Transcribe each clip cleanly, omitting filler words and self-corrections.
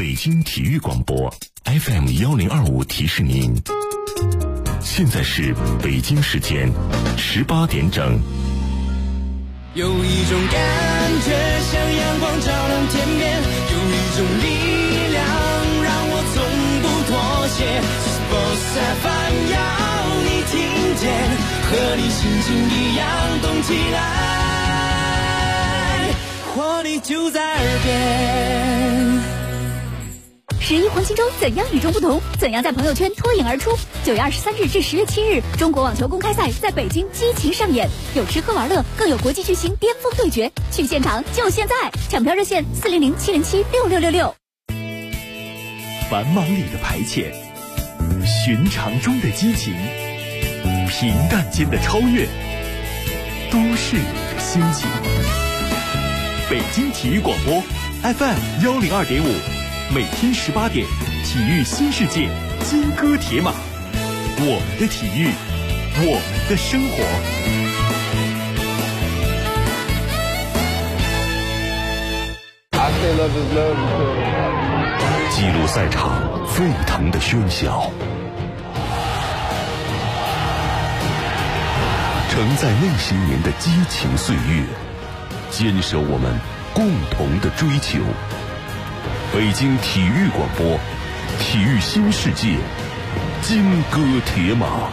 北京体育广播 FM1025提示您，现在是北京时间18点整。 有一种感觉像阳光照亮天边，有一种力量让我从不妥协。Boss FM 要你听见，和你心情一样动起来，活力就在耳边。 11黄金周怎样与众不同？怎样在朋友圈脱颖而出？9月23日至10月7日，中国网球公开赛在北京激情上演，有吃喝玩乐，更有国际巨星巅峰对决。去现场就现在，抢票热线400-707-6666。 繁忙里的排遣，寻常中的激情，平淡间的超越，都市里的心情。北京体育广播 FM102.5，每天18点，体育新世界，金戈铁马，我们的体育，我们的生活。 记录赛场沸腾的喧嚣，承载那些年的激情岁月，坚守我们共同的追求。北京体育广播，体育新世界，金戈铁马。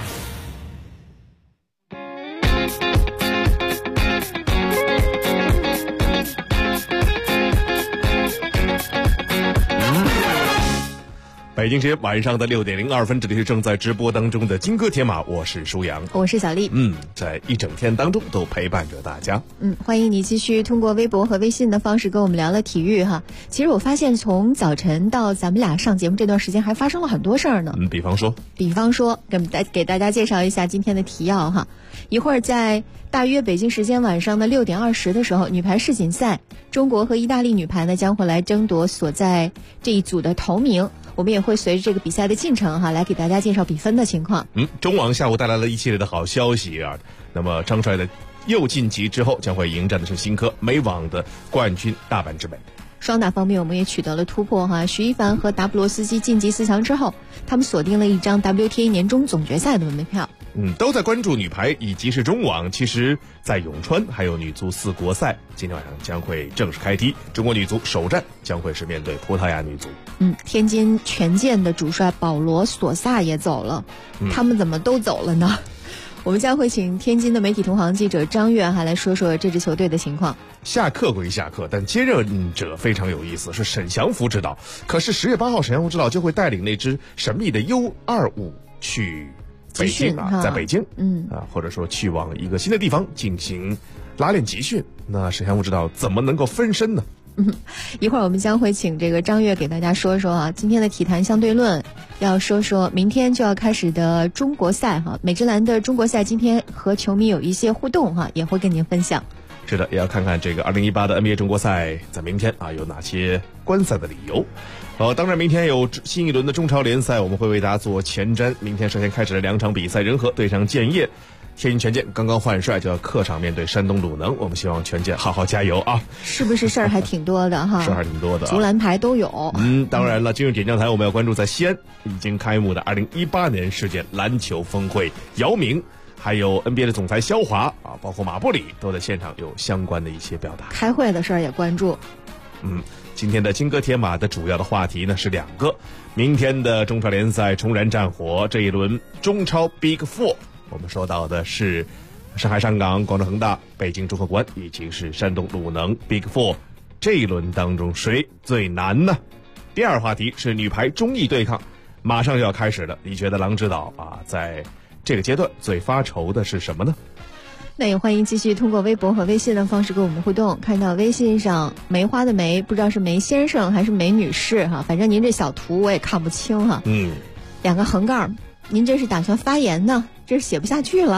北京时间晚上的6点02分，这里是正在直播当中的金戈铁马，我是舒阳， 我是小丽。 在一整天当中都陪伴着大家。 欢迎你继续通过微博和微信的方式跟我们聊聊体育哈。其实我发现从早晨到咱们俩上节目这段时间，还发生了很多事儿呢。 比方说， 给大家介绍一下今天的提要哈。一会儿在大约北京时间晚上的6点20的时候，女排世锦赛，中国和意大利女排呢将会来争夺所在这一组的头名。我们也会随着这个比赛的进程来给大家介绍比分的情况。 中网下午带来了一系列的好消息啊。那么张帅的又晋级之后，将会迎战的是新科美网的冠军大阪直美。 双打方面我们也取得了突破哈，徐一凡和达布罗斯基晋级4强之后，他们锁定了一张 WTA 年终总决赛的门票。 都在关注女排以及是中网。其实在永川还有女足4国赛，今天晚上将会正式开踢。中国女足首战将会是面对葡萄牙女足。 天津权健的主帅保罗索萨也走了，他们怎么都走了呢？我们将会请天津的媒体同行记者张悦还来说说这支球队的情况。 下课归下课，但接任者非常有意思，是沈祥福指导。可是10月8号，沈祥福指导就会带领那支神秘的 U25 去北京在北京，或者说去往一个新的地方进行拉练集训。那沈祥福指导怎么能够分身呢？ 一会儿我们将会请这个张悦给大家说说今天的体坛相对论，要说说明天就要开始的中国赛美职篮的中国赛今天和球迷有一些互动也会跟您分享。 是的，也要看看这个2018的 NBA 中国赛在明天有哪些观赛的理由。当然明天有新一轮的中超联赛，我们会为大家做前瞻。明天首先开始了2场比赛，仁和对上建业。天津权健刚刚换帅，就要客场面对山东鲁能。我们希望权健好好加油啊！ 是不是事儿还挺多的哈？ 事儿还挺多的， 足篮排都有。 当然了，今日点将台我们要关注在西安已经开幕的2018年世界篮球峰会，姚明还有 NBA 的总裁肖华包括马布里都在现场有相关的一些表达。 开会的事儿也关注。 今天的金戈铁马的主要的话题呢是2个。明天的中超联赛重燃战火，这一轮中超 Big Four， 我们说到的是上海上港、广州恒大、北京中赫国安以及是山东鲁能 Big Four。这一轮当中谁最难呢？第二话题是女排中意对抗，马上就要开始了。你觉得郎指导在这个阶段最发愁的是什么呢？ 那也欢迎继续通过微博和微信的方式跟我们互动。看到微信上梅花的梅，不知道是梅先生还是梅女士反正您这小图我也看不清2个横杠，您这是打算发言呢？这是写不下去了。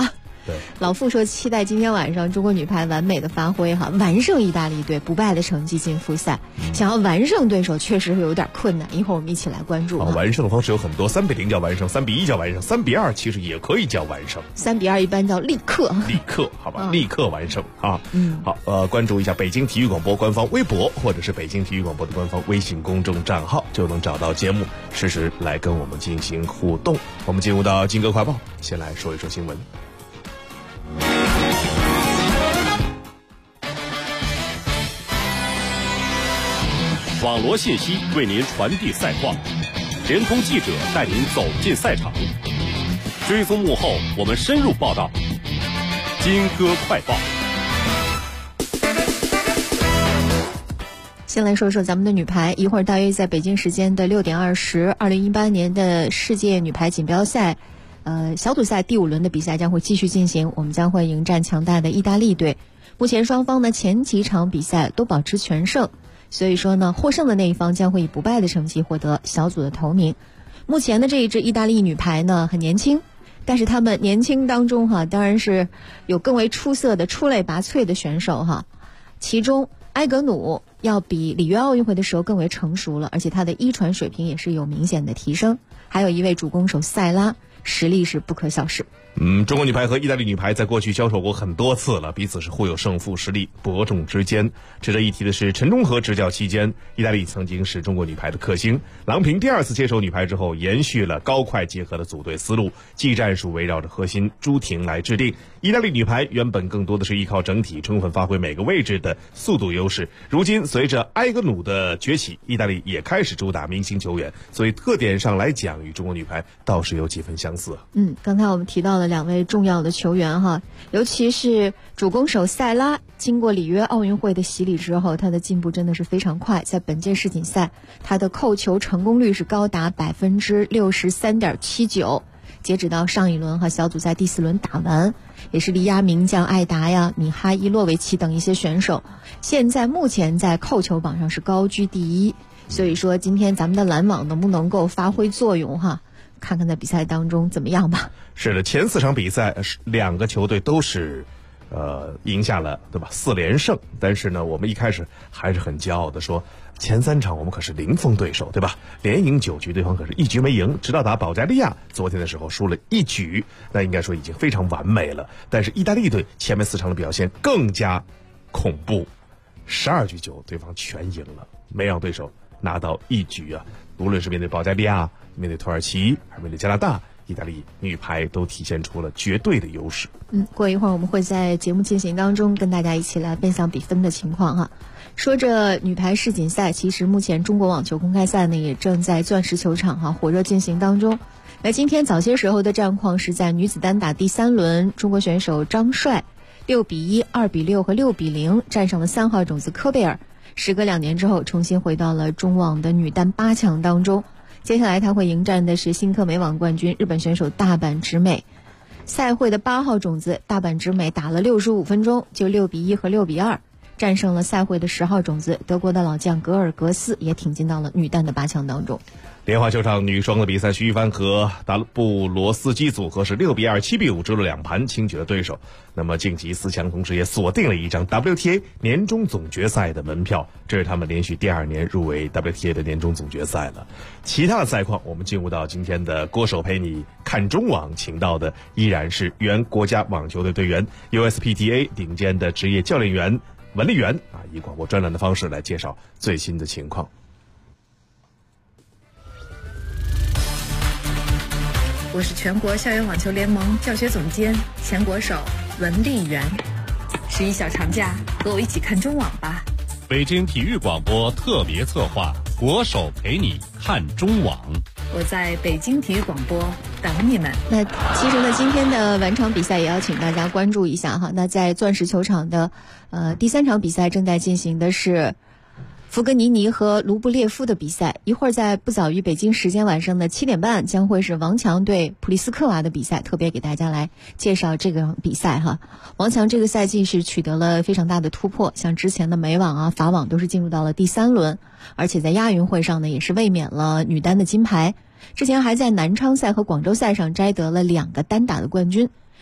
对， 老傅说期待今天晚上中国女排完美的发挥哈，完胜意大利队，不败的成绩进复赛。想要完胜对手确实是有点困难，一会儿我们一起来关注。 完胜的方式有很多，3-0叫完胜，3-1叫完胜，3-2其实也可以叫完胜。 3-2一般叫立刻， 好吧，立刻完胜啊。好，关注一下北京体育广播官方微博或者是北京体育广播的官方微信公众账号，就能找到节目，实时来跟我们进行互动。我们进入到金歌快报，先来说一说新闻。 网罗信息为您传递赛况，联通记者带您走进赛场，追踪幕后，我们深入报道。金歌快报。 先来说说咱们的女排，一会儿大约在北京时间的6点20，2018年的世界女排锦标赛，小组赛第5轮的比赛将会继续进行，我们将会迎战强大的意大利队。目前双方呢前几场比赛都保持全胜，所以说呢获胜的那一方将会以不败的成绩获得小组的头名。目前的这一支意大利女排呢很年轻，但是他们年轻当中当然是有更为出色的出类拔萃的选手其中埃格努要比里约奥运会的时候更为成熟了，而且他的一传水平也是有明显的提升。还有一位主攻手塞拉，实力是不可小视。 中国女排和意大利女排在过去交手过很多次了，彼此是互有胜负，实力伯仲之间。值得一提的是，陈忠和执教期间，意大利曾经是中国女排的克星。郎平第2次接手女排之后，延续了高快结合的组队思路，技战术围绕着核心朱婷来制定。意大利女排原本更多的是依靠整体，充分发挥每个位置的速度优势。如今随着埃格努的崛起，意大利也开始主打明星球员，所以特点上来讲，与中国女排倒是有几分相似。 刚才我们提到了2位重要的球员尤其是主攻手塞拉，经过里约奥运会的洗礼之后，他的进步真的是非常快。在本届世锦赛，他的扣球成功率是高达63.79%。截止到上一轮小组赛第4轮打完，也是力压名将艾达呀、米哈伊洛维奇等一些选手，现在目前在扣球榜上是高居第1。所以说今天咱们的拦网能不能够发挥作用看看在比赛当中怎么样吧。 是的，前4场比赛2个球队都是赢下了，对吧？4连胜。但是呢，我们一开始还是很骄傲的说，前3场我们可是零封对手，对吧？连赢9局，对方可是1局没赢，直到打保加利亚，昨天的时候输了1局，那应该说已经非常完美了。但是意大利队前面4场的表现更加恐怖，12局9对方全赢了，没让对手拿到1局无论是面对保加利亚、面对土耳其还是面对加拿大，意大利女排都体现出了绝对的优势。 过一会儿我们会在节目进行当中跟大家一起来分享比分的情况说着女排世锦赛，其实目前中国网球公开赛呢也正在钻石球场火热进行当中。那今天早些时候的战况是在女子单打第3轮，中国选手张帅6-1、2-6和6-0战胜了3号种子科贝尔，时隔2年之后重新回到了中网的女单8强当中。接下来他会迎战的是新科美网冠军日本选手大阪直美。赛会的8号种子大阪直美打了65分钟，就6-1和6-2战胜了赛会的10号种子德国的老将格尔格斯，也挺进到了女单的8强当中。 莲花球场女双的比赛，徐一帆和达布罗斯基组合是6-2、7-5直落2盘轻取了对手，那么晋级4强，同时也锁定了一张 WTA 年终总决赛的门票，这是他们连续第2年入围 WTA 的年终总决赛了。其他的赛况，我们进入到今天的郭手陪你看中网，请到的依然是原国家网球队队员 USPTA 顶尖的职业教练员文丽媛以广播专栏的方式来介绍最新的情况。 我是全国校园网球联盟教学总监、前国手文丽媛。11小长假，和我一起看中网吧。 北京体育广播特别策划，国手陪你看中网。 我在北京体育广播等你们。 那其实呢，今天的晚场比赛也要请大家关注一下那在钻石球场的第3场比赛正在进行的是弗格尼尼和卢布列夫的比赛，一会儿在不早于北京时间晚上的7点半将会是王强对普利斯科娃的比赛，特别给大家来介绍这个比赛王强这个赛季是取得了非常大的突破，像之前的美网法网都是进入到了第3轮，而且在亚运会上呢也是卫冕了女单的金牌，之前还在南昌赛和广州赛上摘得了2个单打的冠军。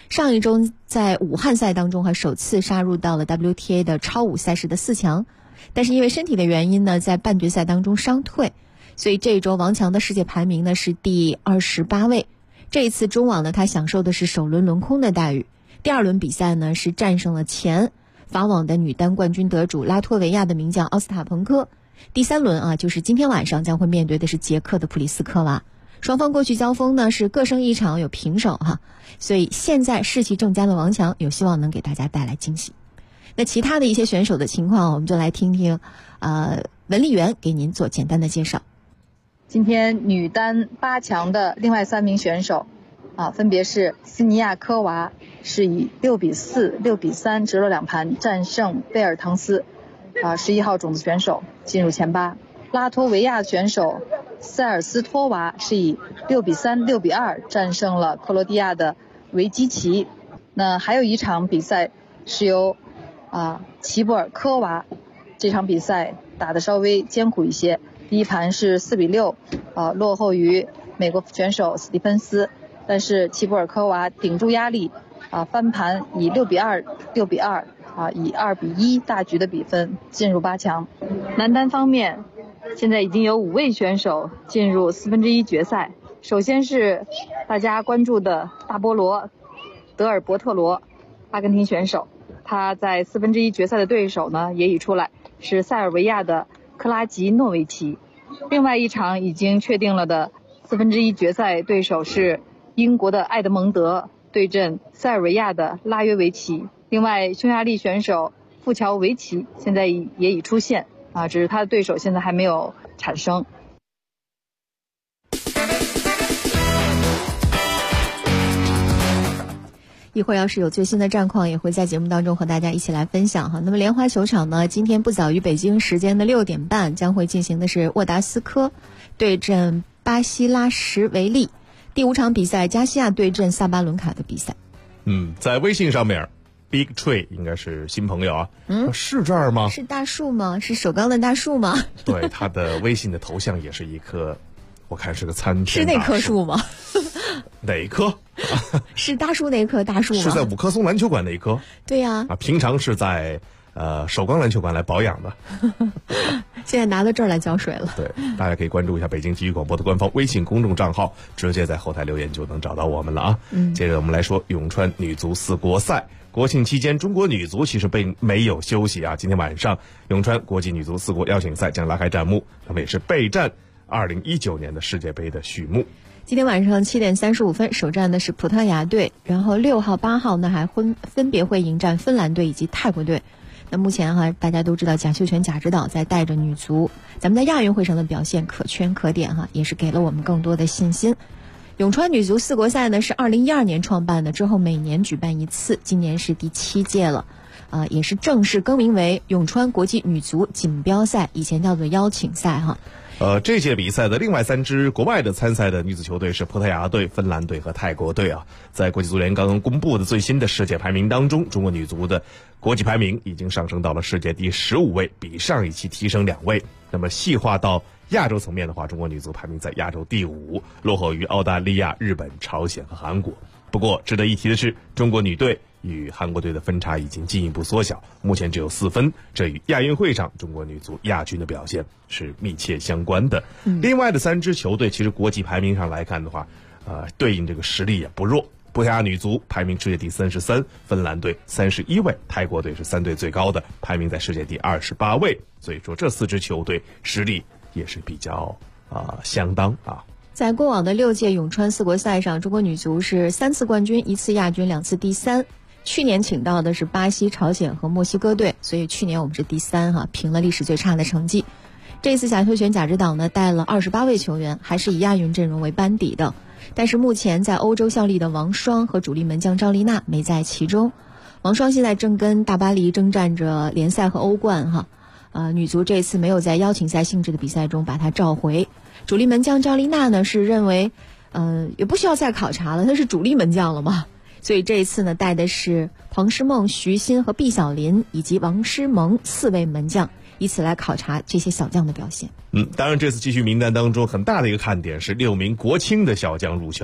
上一周在武汉赛当中首次杀入到了 WTA 的超5赛事的4强，但是因为身体的原因呢，在半决赛当中伤退，所以这一周王强的世界排名呢是第28位。这一次中网呢，他享受的是首轮轮空的待遇。第2轮比赛呢是战胜了前法网的女单冠军得主拉脱维亚的名将奥斯塔彭科。第3轮就是今天晚上将会面对的是捷克的普里斯科娃。双方过去交锋呢是各胜1场，有平手所以现在士气正佳的王强有希望能给大家带来惊喜。那其他的一些选手的情况，我们就来听听文丽媛给您做简单的介绍。 今天女单8强的另外3名选手分别是斯尼亚科娃，是以6比4、6比3直落2盘战胜贝尔滕斯11号种子选手进入前8。拉脱维亚选手塞尔斯托娃是以6比3、6比2战胜了克罗地亚的维基奇。那还有一场比赛是由齐布尔科娃，这场比赛打得稍微艰苦一些，第一盘是4比6落后于美国选手斯蒂芬斯，但是齐布尔科娃顶住压力翻盘，以6比2、6比2以2比1大局的比分进入8强。男单方面，现在已经有5位选手进入1/4决赛。首先是大家关注的大波罗德尔伯特罗，阿根廷选手，他在1/4决赛的对手呢也已出来，是塞尔维亚的克拉吉诺维奇。另外一场已经确定了的1/4决赛对手是英国的埃德蒙德对阵塞尔维亚的拉约维奇。另外匈牙利选手富乔维奇现在也已出现只是他的对手现在还没有产生。 一会儿要是有最新的战况，也会在节目当中和大家一起来分享那么莲花球场呢，今天不早于北京时间的6点半将会进行的是沃达斯科对阵巴西拉什维利，第5场比赛加西亚对阵萨巴伦卡的比赛。 在微信上面 Big Tree 应该是新朋友是这儿吗？ 是大树吗？是首钢的大树吗？ 对，他的微信的头像也是一棵，我看是个参天大树。 是那棵树吗？ 哪一棵？ 是大树那棵大树吗？ 是在五棵松篮球馆那一棵。 对呀平常是在首钢篮球馆来保养的。 现在拿到这儿来浇水了。 对，大家可以关注一下北京体育广播的官方微信公众账号，直接在后台留言就能找到我们了接着我们来说咏川女足4国赛。国庆期间，中国女足其实并没有休息今天晚上，咏川国际女足4国邀请赛将拉开战幕，那么也是备战2019年的世界杯的序幕。 今天晚上7点35分，首战的是葡萄牙队，然后6号、8号呢还分别会迎战芬兰队以及泰国队。那目前大家都知道贾秀全贾指导在带着女足，咱们在亚运会上的表现可圈可点也是给了我们更多的信心。咏川女足4国赛呢是2012年创办的，之后每年举办一次，今年是第7届了，也是正式更名为咏川国际女足锦标赛，以前叫做邀请赛这届比赛的另外3支国外的参赛的女子球队是葡萄牙队、芬兰队和泰国队在国际足联刚刚公布的最新的世界排名当中，中国女足的国际排名已经上升到了世界第15位，比上一期提升2位。那么细化到亚洲层面的话，中国女足排名在亚洲第5，落后于澳大利亚、日本、朝鲜和韩国。不过值得一提的是，中国女队与韩国队的分差已经进一步缩小，目前只有4分，这与亚运会上中国女足亚军的表现是密切相关的。另外的3支球队其实国际排名上来看的话，对应这个实力也不弱。葡萄牙女足排名世界第33，芬兰队31位，泰国队是3队最高的，排名在世界第28位。所以说这4支球队实力也是比较相当在过往的6届咏川4国赛上，中国女足是3次冠军，1次亚军，2次第3。去年请到的是巴西、朝鲜和墨西哥队，所以去年我们是第3评了历史最差的成绩。这次贾秀全贾指导呢带了28位球员，还是以亚运阵容为班底的。但是目前在欧洲效力的王霜和主力门将赵丽娜没在其中。王霜现在正跟大巴黎征战着联赛和欧冠女足这次没有在邀请赛性质的比赛中把她召回。主力门将赵丽娜呢是认为也不需要再考察了，她是主力门将了嘛，所以这一次呢带的是彭诗梦、徐昕和毕晓林以及王诗萌4位门将，以此来考察这些小将的表现。 当然这次继续名单当中很大的一个看点是6名国青的小将入选了。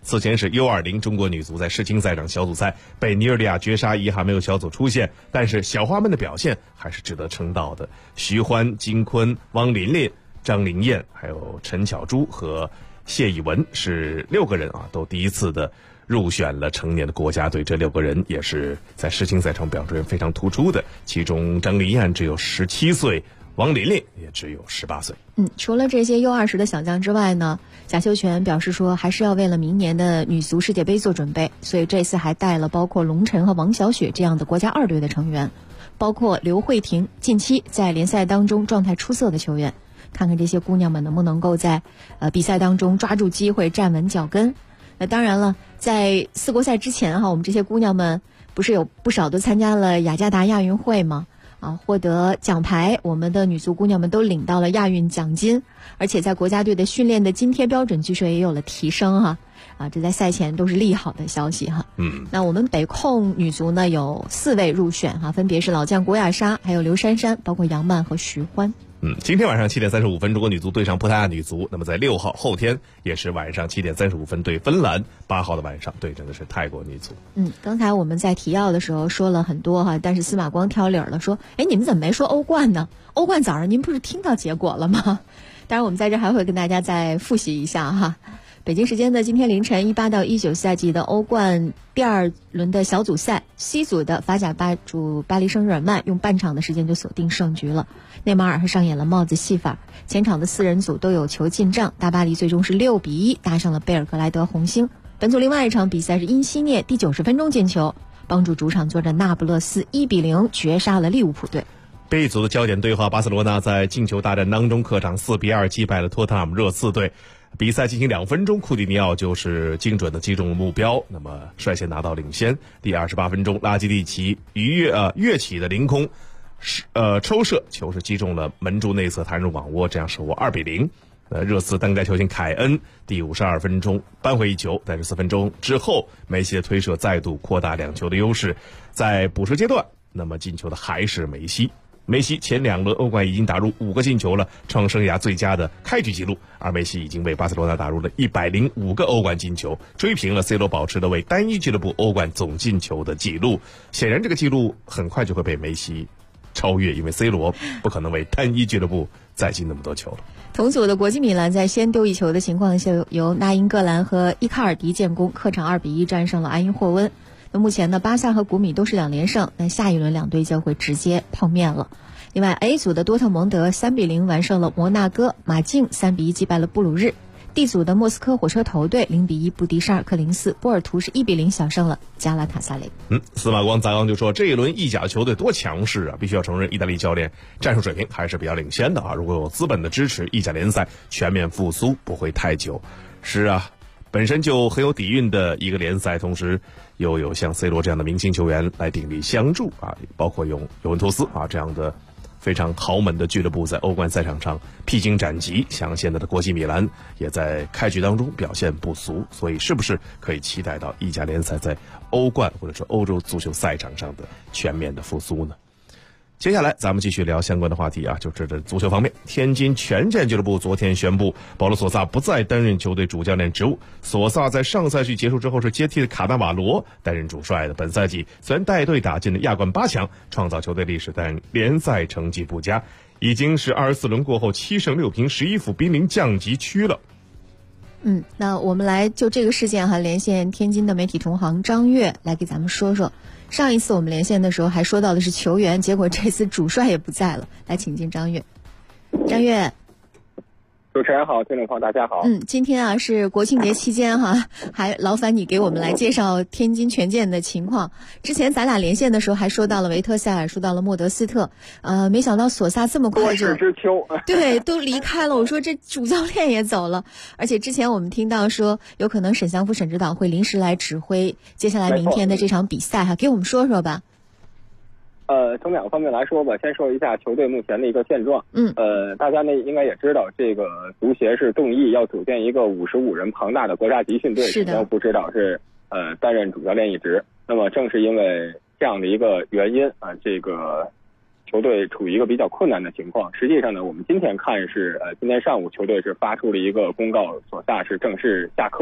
此前是 U20 中国女足在世青赛场小组赛被尼日利亚绝杀，遗憾没有小组出线，但是小花们的表现还是值得称道的。徐欢、金坤、汪琳琳、张琳艳，还有陈巧珠和谢以文是6个人啊，都第一次的入选了成年的国家队。这6个人也是在世青赛场表现非常突出的，其中张琳艳只有17岁，王琳琳也只有18岁。 除了这些 U20 的小将之外呢，贾秀全表示说还是要为了明年的女足世界杯做准备，所以这次还带了包括龙晨和王晓雪这样的国家2队的成员，包括刘慧婷，近期在联赛当中状态出色的球员，看看这些姑娘们能不能够在比赛当中抓住机会，站稳脚跟。那当然了，在4国赛之前我们这些姑娘们不是有不少都参加了雅加达亚运会吗？获得奖牌，我们的女足姑娘们都领到了亚运奖金，而且在国家队的训练的津贴标准据说也有了提升这在赛前都是利好的消息那我们北控女足呢有4位入选分别是老将郭亚莎，还有刘珊珊，包括杨曼和徐欢。 今天晚上7点35分，中国女足对上葡萄牙女足。那么在6号后天也是晚上7点35分对芬兰，8号的晚上对阵的是泰国女足。 刚才我们在提要的时候说了很多但是司马光挑理儿了，说你们怎么没说欧冠呢？欧冠早上您不是听到结果了吗？当然我们在这还会跟大家再复习一下北京时间的今天凌晨，18到19赛季的欧冠第2轮的小组赛 C 组的法甲霸主巴黎圣日耳曼用半场的时间就锁定胜局了，内马尔还上演了帽子戏法，前场的4人组都有球进账，大巴黎最终是6比1搭上了贝尔格莱德红星。本组另外一场比赛是因西涅第90分钟进球，帮助主场作战那不勒斯1比0绝杀了利物浦队。 B 组的焦点对话巴塞罗那在进球大战当中客场4比2击败了托特纳姆热刺队。比赛进行2分钟，库蒂尼奥就是精准的击中了目标，那么率先拿到领先。第28分钟，拉基蒂奇跃起的凌空抽射，球是击中了门柱内侧，弹入网窝，这样手握2比0。热刺当家球星凯恩第52分钟扳回一球，但是4分钟之后，梅西的推射再度扩大2球的优势。在补时阶段，那么进球的还是梅西。梅西前2轮欧冠已经打入5个进球了，创生涯最佳的开局纪录，而梅西已经为巴塞罗那打入了105个欧冠进球，追平了 C 罗保持的为单一俱乐部欧冠总进球的纪录。显然这个纪录很快就会被梅西超越，因为 C 罗不可能为单一俱乐部再进那么多球了。 同组的国际米兰在先丢1球的情况下，由纳英格兰和伊卡尔迪建功，客场2比1战胜了埃因霍温。那目前呢，巴萨和古米都是2连胜，那下一轮2队就会直接碰面了。另外 A 组的多特蒙德3比0完胜了摩纳哥，马竞3比1击败了布鲁日。D 组的莫斯科火车头队0比1不敌沙尔克04，波尔图是1比0小胜了加拉塔萨雷。 司马光刚就说这一轮意甲球队多强势必须要承认意大利教练战术水平还是比较领先的如果有资本的支持，意甲联赛全面复苏不会太久。是本身就很有底蕴的一个联赛，同时又有像 C 罗这样的明星球员来鼎力相助包括有尤文图斯这样的非常豪门的俱乐部在欧冠赛场上披荆斩棘，像现在的国际米兰也在开局当中表现不俗，所以是不是可以期待到意甲联赛在欧冠或者说欧洲足球赛场上的全面的复苏呢？接下来咱们继续聊相关的话题就是这足球方面。天津权健俱乐部昨天宣布，保罗索萨不再担任球队主教练职务。索萨在上赛季结束之后是接替了卡纳瓦罗担任主帅的。本赛季虽然带队打进了亚冠8强，创造球队历史，但联赛成绩不佳，已经是24轮过后7胜6平11负，濒临降级区了。 那我们来就这个事件连线天津的媒体同行张悦来给咱们说说。上一次我们连线的时候还说到的是球员，结果这次主帅也不在了。来请进张悦。张悦， 主持人好，听众朋友大家好。 今天是国庆节期间还劳烦你给我们来介绍天津权健的情况。之前咱俩连线的时候还说到了维特塞尔，说到了莫德斯特，没想到索萨这么快就多事之秋对都离开了。我说这主教练也走了，而且之前我们听到说有可能沈祥福沈指导会临时来指挥接下来明天的这场比赛给我们说说吧。 从2个方面来说吧，先说一下球队目前的一个现状。大家呢应该也知道，这个足协是动议要组建一个55人庞大的国家集训队， 是的， 要不指导是担任主教练一职。那么正是因为这样的一个原因这个球队处于一个比较困难的情况。实际上呢，我们今天看是今天上午球队是发出了一个公告，索萨是正式下课。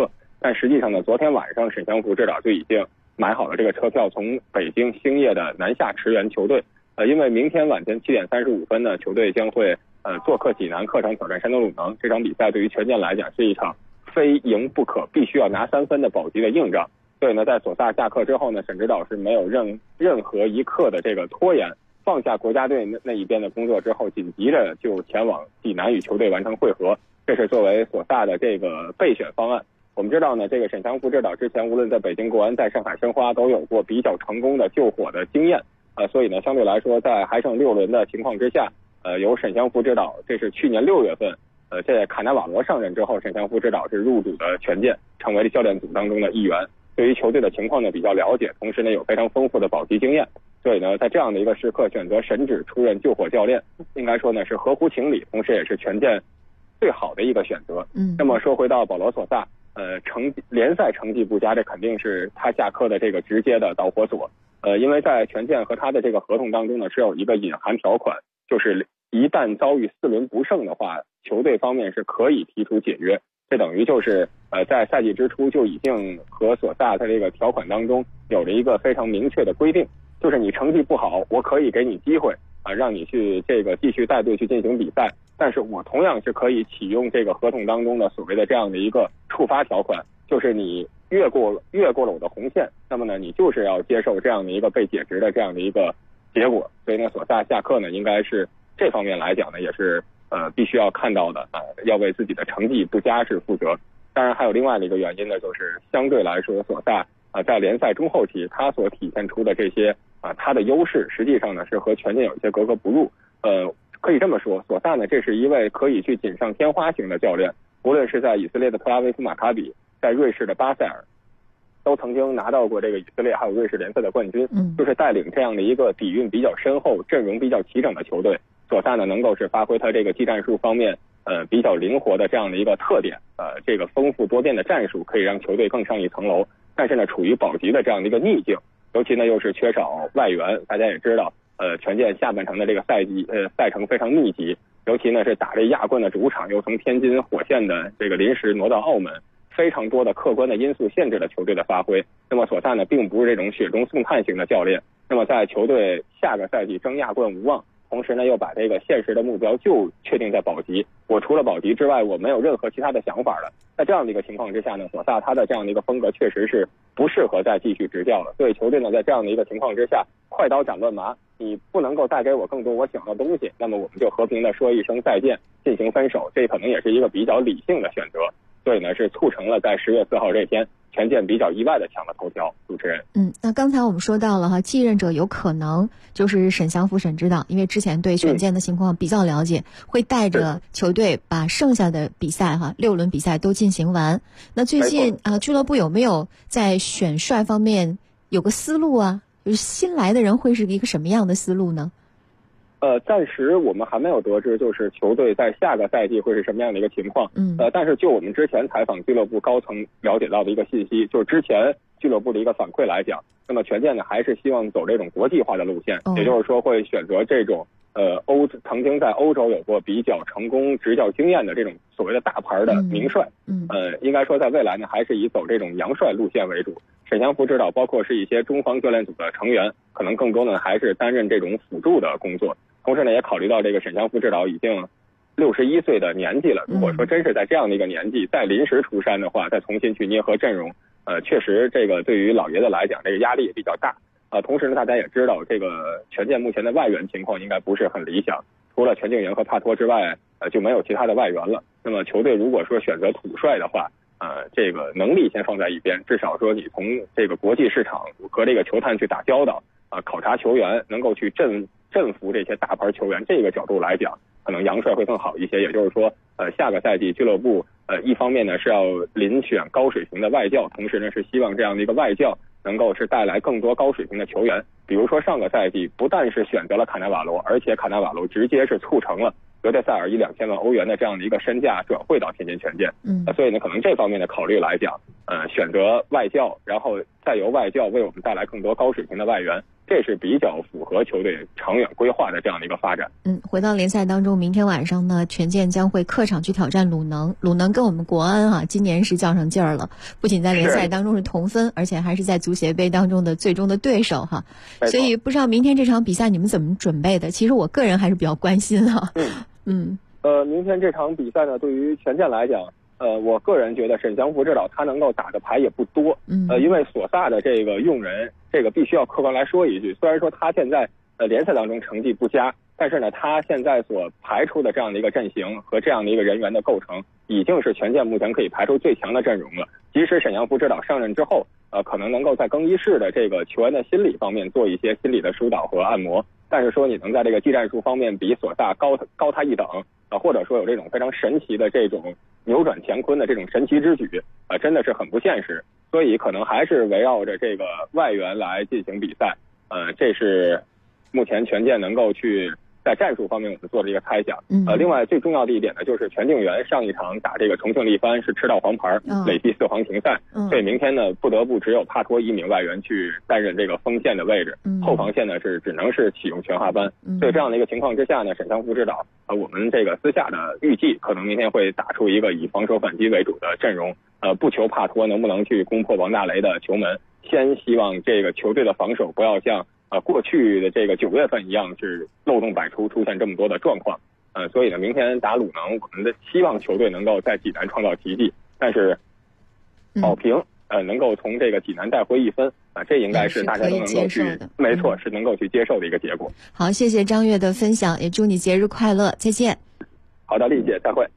但实际上呢，昨天晚上沈祥福指导就已经买好了这个车票，从北京星夜的南下驰援球队。因为明天晚间7点35分呢，球队将会做客济南，客场挑战山东鲁能。这场比赛对于权健来讲是一场非赢不可，必须要拿3分的保级的硬仗。所以呢，在索萨下课之后呢，沈指导是没有任何一刻的这个拖延，放下国家队那一边的工作之后，紧急的就前往济南与球队完成会合。这是作为索萨的这个备选方案。我们知道呢，这个沈祥福指导之前无论在北京国安、在上海申花都有过比较成功的救火的经验。所以呢，相对来说，在还剩6轮的情况之下，由沈祥福指导，这是去年6月份，在卡纳瓦罗上任之后，沈祥福指导是入主的权健，成为了教练组当中的一员。对于球队的情况呢比较了解，同时呢有非常丰富的保级经验。所以呢，在这样的一个时刻选择沈指出任救火教练，应该说呢是合乎情理，同时也是权健最好的一个选择。那么说回到保罗索萨，联赛成绩不佳，这肯定是他下课的这个直接的导火索。因为在权健和他的这个合同当中呢，是有一个隐含条款，就是一旦遭遇4轮不胜的话，球队方面是可以提出解约。这等于就是在赛季之初就已经和索萨在这个条款当中有着一个非常明确的规定，就是你成绩不好，我可以给你机会让你去这个继续带队去进行比赛，但是我同样是可以启用这个合同当中的所谓的这样的一个触发条款，就是你越过了我的红线，那么呢你就是要接受这样的一个被解职的这样的一个结果。所以呢，索萨下课呢应该是这方面来讲呢也是必须要看到的要为自己的成绩不佳是负责。当然还有另外的一个原因呢，就是相对来说索萨在联赛中后期他所体现出的这些他的优势，实际上呢是和权健有一些格格不入。可以这么说，索萨呢这是一位可以去锦上添花型的教练，无论是在以色列的特拉维夫马卡比，在瑞士的巴塞尔，都曾经拿到过这个以色列还有瑞士联赛的冠军。就是带领这样的一个底蕴比较深厚、阵容比较齐整的球队，索萨呢能够是发挥他这个技战术方面比较灵活的这样的一个特点，这个丰富多变的战术可以让球队更上一层楼。但是呢，处于保级的这样的一个逆境，尤其呢又是缺少外援，大家也知道，权健下半程的这个赛程非常密集，尤其呢是打这亚冠的主场，又从天津火线的这个临时挪到澳门，非常多的客观的因素限制了球队的发挥。那么索萨呢并不是这种雪中送炭型的教练，那么在球队下个赛季争亚冠无望，同时呢又把这个现实的目标就确定在保级，我除了保级之外我没有任何其他的想法了。在这样的一个情况之下呢，索萨他的这样的一个风格确实是不适合再继续执教了。所以球队呢在这样的一个情况之下，快刀斩乱麻，你不能够带给我更多我想要的东西，那么我们就和平的说一声再见，进行分手，这可能也是一个比较理性的选择。所以呢是促成了在10月4号这天权健比较意外的抢了头条。主持人， 那刚才我们说到了继任者有可能就是沈祥福沈指导，因为之前对权健的情况比较了解，会带着球队把剩下的比赛6轮比赛都进行完。那最近俱乐部有没有在选帅方面有个思路就是新来的人会是一个什么样的思路呢？ 暂时我们还没有得知，就是球队在下个赛季会是什么样的一个情况。但是就我们之前采访俱乐部高层了解到的一个信息，就是之前俱乐部的一个反馈来讲，那么权健呢还是希望走这种国际化的路线，也就是说会选择这种曾经在欧洲有过比较成功执教经验的这种所谓的大牌的名帅。应该说在未来呢还是以走这种洋帅路线为主。沈祥福指导包括是一些中方教练组的成员，可能更多呢还是担任这种辅助的工作。同时呢也考虑到这个沈祥福指导已经61岁的年纪了，如果说真是在这样的一个年纪再临时出山的话，再重新去捏合阵容，确实这个对于老爷子来讲这个压力也比较大。同时呢大家也知道这个权健目前的外援情况应该不是很理想，除了全敬元和帕托之外就没有其他的外援了。那么球队如果说选择土帅的话，这个能力先放在一边，至少说你从这个国际市场和这个球探去打交道考察球员，能够去振服这些大牌球员，这个角度来讲可能洋帅会更好一些。也就是说下个赛季俱乐部一方面呢是要遴选高水平的外教，同时呢是希望这样的一个外教能够是带来更多高水平的球员。比如说上个赛季不但是选择了卡纳瓦罗，而且卡纳瓦罗直接是促成了格德塞尔以2000万欧元的这样的一个身价转会到天津权健。所以呢可能这方面的考虑来讲选择外教，然后再由外教为我们带来更多高水平的外援， 这是比较符合球队长远规划的这样的一个发展。 回到联赛当中，明天晚上呢，权健将会客场去挑战鲁能。鲁能跟我们国安今年是较上劲儿了，不仅在联赛当中是同分，而且还是在足协杯当中的最终的对手所以不知道明天这场比赛你们怎么准备的？其实我个人还是比较关心明天这场比赛呢，对于权健来讲，我个人觉得沈祥福指导他能够打的牌也不多，因为索萨的这个用人，这个必须要客观来说一句，虽然说他现在联赛当中成绩不佳，但是呢，他现在所排出的这样的一个阵型和这样的一个人员的构成，已经是权健目前可以排出最强的阵容了。即使沈祥福指导上任之后，可能能够在更衣室的这个球员的心理方面做一些心理的疏导和按摩，但是说你能在这个技战术方面比索萨高他一等，或者说有这种非常神奇的这种扭转乾坤的这种神奇之举，真的是很不现实。所以可能还是围绕着这个外援来进行比赛，这是目前权健能够去在战术方面我们做的一个猜想。另外最重要的一点呢，就是全敬元上一场打这个重庆力帆是吃到黄牌，累计4黄停赛，所以明天呢不得不只有帕托一名外援去担任这个锋线的位置，后防线呢是只能是启用全华班。所以这样的一个情况之下呢，沈祥福指导我们这个私下的预计可能明天会打出一个以防守反击为主的阵容，不求帕托能不能去攻破王大雷的球门，先希望这个球队的防守不要像过去的这个9月份一样是漏洞百出，出现这么多的状况。所以呢，明天打鲁能，我们的希望球队能够在济南创造奇迹，但是保平能够从这个济南带回1分这应该是大家都能够去，没错，是能够去接受的一个结果。 好，谢谢张悦的分享，也祝你节日快乐，再见。 好的，丽姐，再会。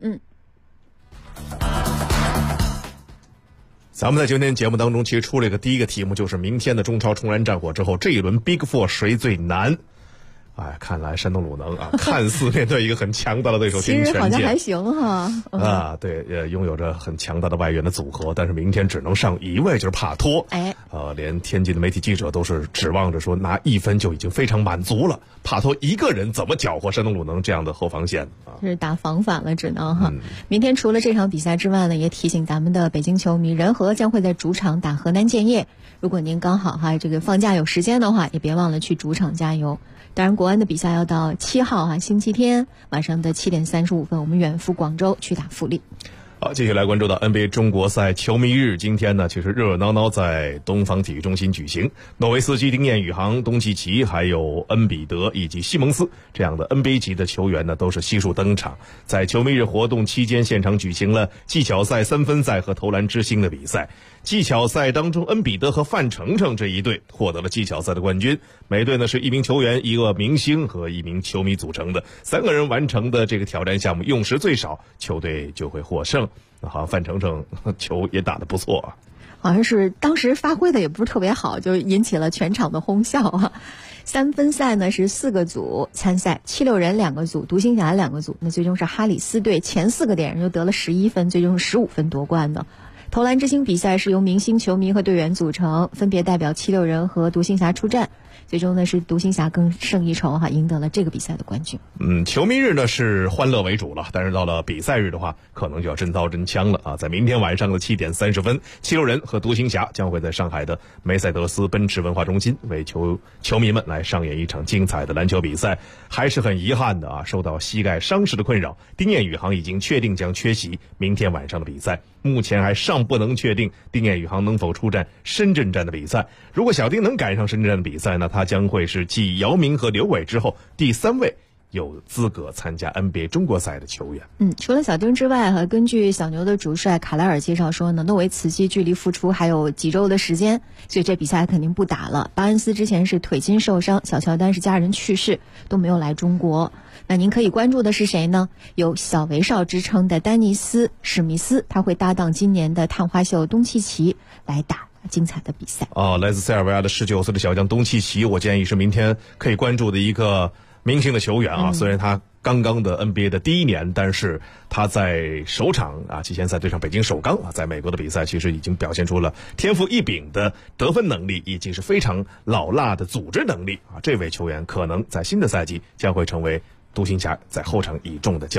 咱们在今天节目当中其实出了一个第一个题目，就是明天的中超重燃战火之后，这一轮 Big Four 谁最难？看来山东鲁能看似面对一个很强大的对手， 其实好像还行对，拥有着很强大的外援的组合，但是明天只能上一位，就是帕托。连天津的媒体记者都是指望着说拿1分就已经非常满足了，帕托一个人怎么搅和山东鲁能这样的后防线是打防反了，只能明天除了这场比赛之外呢，也提醒咱们的北京球迷，人和将会在主场打河南建业。如果您刚好这个放假有时间的话，也别忘了去主场加油。当然国安的比赛要到7号星期天晚上的7点35分，我们远赴广州去打富力。 好，继续来关注到 NBA 中国赛球迷日。今天呢，其实热热闹闹在东方体育中心举行，诺维斯基、丁彦雨航、东契奇，还有恩比德以及西蒙斯这样的 NBA 级的球员呢，都是悉数登场。在球迷日活动期间，现场举行了技巧赛、3分赛和投篮之星的比赛。技巧赛当中，恩比德和范丞丞这一队获得了技巧赛的冠军。每队呢是1名球员、1个明星和1名球迷组成的，3个人完成的这个挑战项目，用时最少，球队就会获胜。好像范丞丞球也打得不错好像是当时发挥的也不是特别好，就引起了全场的哄笑3分赛呢是4个组参赛，76人2个组，独行侠2个组。那最终是哈里斯队前4个点人就得了11分，最终是15分夺冠的。投篮之星比赛是由明星球迷和队员组成，分别代表76人和独行侠出战。最终呢是独行侠更胜一筹赢得了这个比赛的冠军。 球迷日呢是欢乐为主了，但是到了比赛日的话，可能就要真刀真枪了在明天晚上的7点30分，76人和独行侠将会在上海的梅赛德斯奔驰文化中心为球迷们来上演一场精彩的篮球比赛。还是很遗憾的受到膝盖伤势的困扰，丁彦雨航已经确定将缺席明天晚上的比赛。目前还尚不能确定丁彦雨航能否出战深圳站的比赛。如果小丁能赶上深圳站的比赛呢，他将会是继姚明和刘伟之后第3位有资格参加 NBA 中国赛的球员。 除了小丁之外根据小牛的主帅卡莱尔介绍说呢，诺维茨基距离复出还有几周的时间，所以这比赛肯定不打了。巴恩斯之前是腿筋受伤，小乔丹是家人去世，都没有来中国。那您可以关注的是谁呢？有小威少之称的丹尼斯·史密斯，他会搭档今年的探花秀东契奇来打精彩的比赛。 来自塞尔维亚的19岁的小将东契奇，我建议是明天可以关注的一个明星的球员虽然他刚刚的 NBA 的第1年，但是他在首场季前赛对上北京首钢在美国的比赛其实已经表现出了天赋异禀的得分能力，以及是非常老辣的组织能力这位球员可能在新的赛季将会成为独行侠在后场倚重的焦点。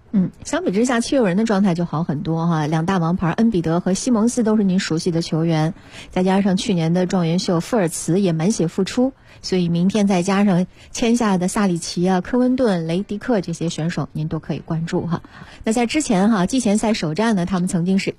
相比之下，七六人的状态就好很多哈。2大王牌恩比德和西蒙斯都是您熟悉的球员，再加上去年的状元秀富尔茨也满血复出，所以明天再加上签下的萨里奇啊、科温顿、雷迪克这些选手，您都可以关注哈。那在之前哈季前赛首战呢，他们曾经是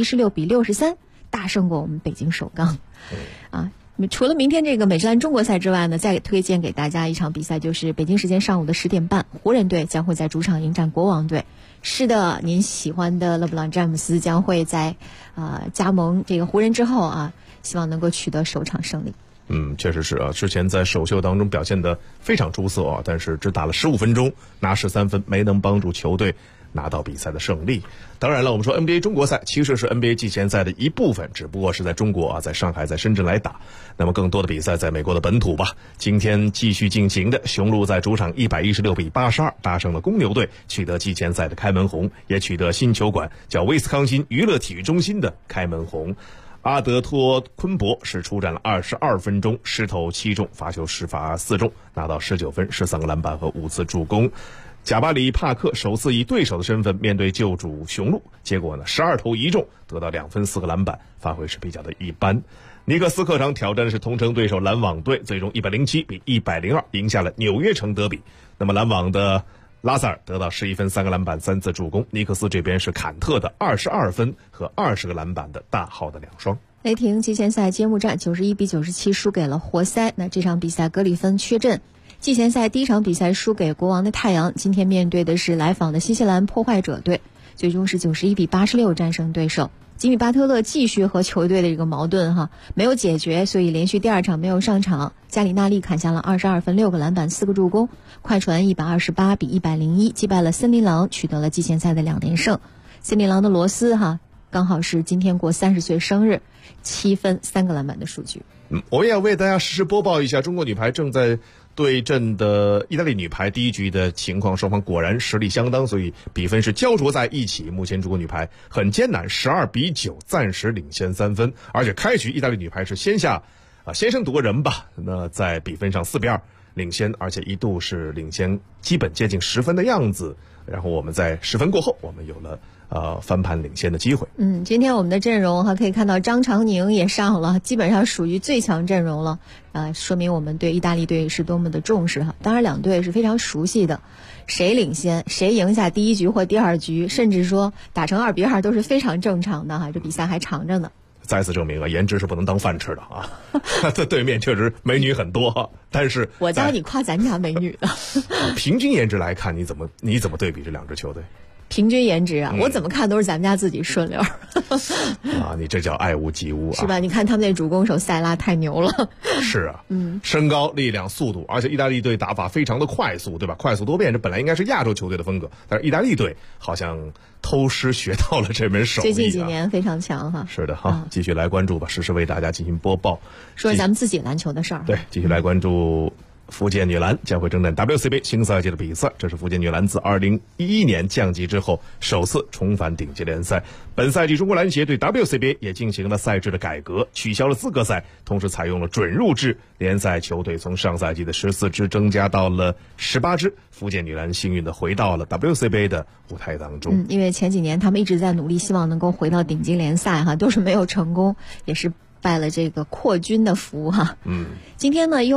116-63大胜过我们北京首钢啊。除了明天这个美职篮中国赛之外呢，再推荐给大家一场比赛，就是北京时间上午的10点半，湖人队将会在主场迎战国王队。是的，您喜欢的勒布朗詹姆斯将会在加盟这个湖人之后啊，希望能够取得首场胜利。 确实是啊，之前在首秀当中表现得非常出色啊，但是只打了15分钟，拿13分，没能帮助球队拿到比赛的胜利。当然了，我们说 NBA 中国赛其实是 NBA 季前赛的一部分，只不过是在中国啊，在上海、在深圳来打。那么更多的比赛在美国的本土吧。今天继续进行的，雄鹿在主场116-82大胜了公牛队，取得季前赛的开门红，也取得新球馆叫威斯康辛娱乐体育中心的开门红。阿德托昆博是出战了22分钟，10投7中，罚球10罚4中，拿到19分、13个篮板和5次助攻。贾巴里·帕克首次以对手的身份面对旧主雄鹿，结果呢12投1中，得到2分4个篮板，发挥是比较的一般。尼克斯客场挑战的是同城对手篮网队，最终107-102赢下了纽约城德比。那么篮网的拉塞尔得到11分3个篮板3次助攻，尼克斯这边是坎特的22分和20个篮板的大号的2双。 雷霆季前赛揭幕战91-97输给了活塞，那这场比赛格里芬缺阵。季前赛第一场比赛输给国王的太阳，今天面对的是来访的新西兰破坏者队，最终是91-86战胜对手。吉米巴特勒继续和球队的这个矛盾没有解决，所以连续第2场没有上场。加里纳利砍下了22分6个篮板4个助攻，快船128-101击败了森林狼，取得了季前赛的2连胜。森林狼的罗斯刚好是今天过30岁生日，7分3个篮板的数据。 我也要为大家实时播报一下中国女排正在对阵的意大利女排第一局的情况，双方果然实力相当，所以比分是焦灼在一起。目前中国女排很艰难，12-9暂时领先3分，而且开局意大利女排是先声夺人吧，那在比分上4-2领先，而且一度是领先基本接近10分的样子，然后我们在10分过后，我们有了翻盘领先的机会。 今天我们的阵容可以看到张常宁也上了，基本上属于最强阵容了，说明我们对意大利队是多么的重视当然两队是非常熟悉的，谁领先谁赢下第一局或第2局，甚至说打成2-2都是非常正常的这比赛还长着呢。 再次证明颜值是不能当饭吃的在对面确实美女很多，但是我教你夸咱家美女的平均颜值来看，你怎么对比这2支球队？ 平均颜值我怎么看都是咱们家自己顺溜你这叫爱屋及乌是吧？你看他们那主攻手塞拉太牛了是身高力量速度，而且意大利队打法非常的快速，对吧？快速多变，这本来应该是亚洲球队的风格，但是意大利队好像偷师学到了这门手艺最近几年非常强是的继续来关注吧，实时为大家进行播报， 说咱们自己篮球的事儿。 对，继续来关注福建女篮将会征战 WCBA 新赛季的比赛，这是福建女篮自2011年降级之后首次重返顶级联赛。本赛季中国篮协对 WCBA 也进行了赛制的改革，取消了资格赛，同时采用了准入制，联赛球队从上赛季的14支增加到了18支。福建女篮幸运地回到了 WCBA 的舞台当中。 因为前几年他们一直在努力，希望能够回到顶级联赛都是没有成功，也是拜了这个扩军的福今天呢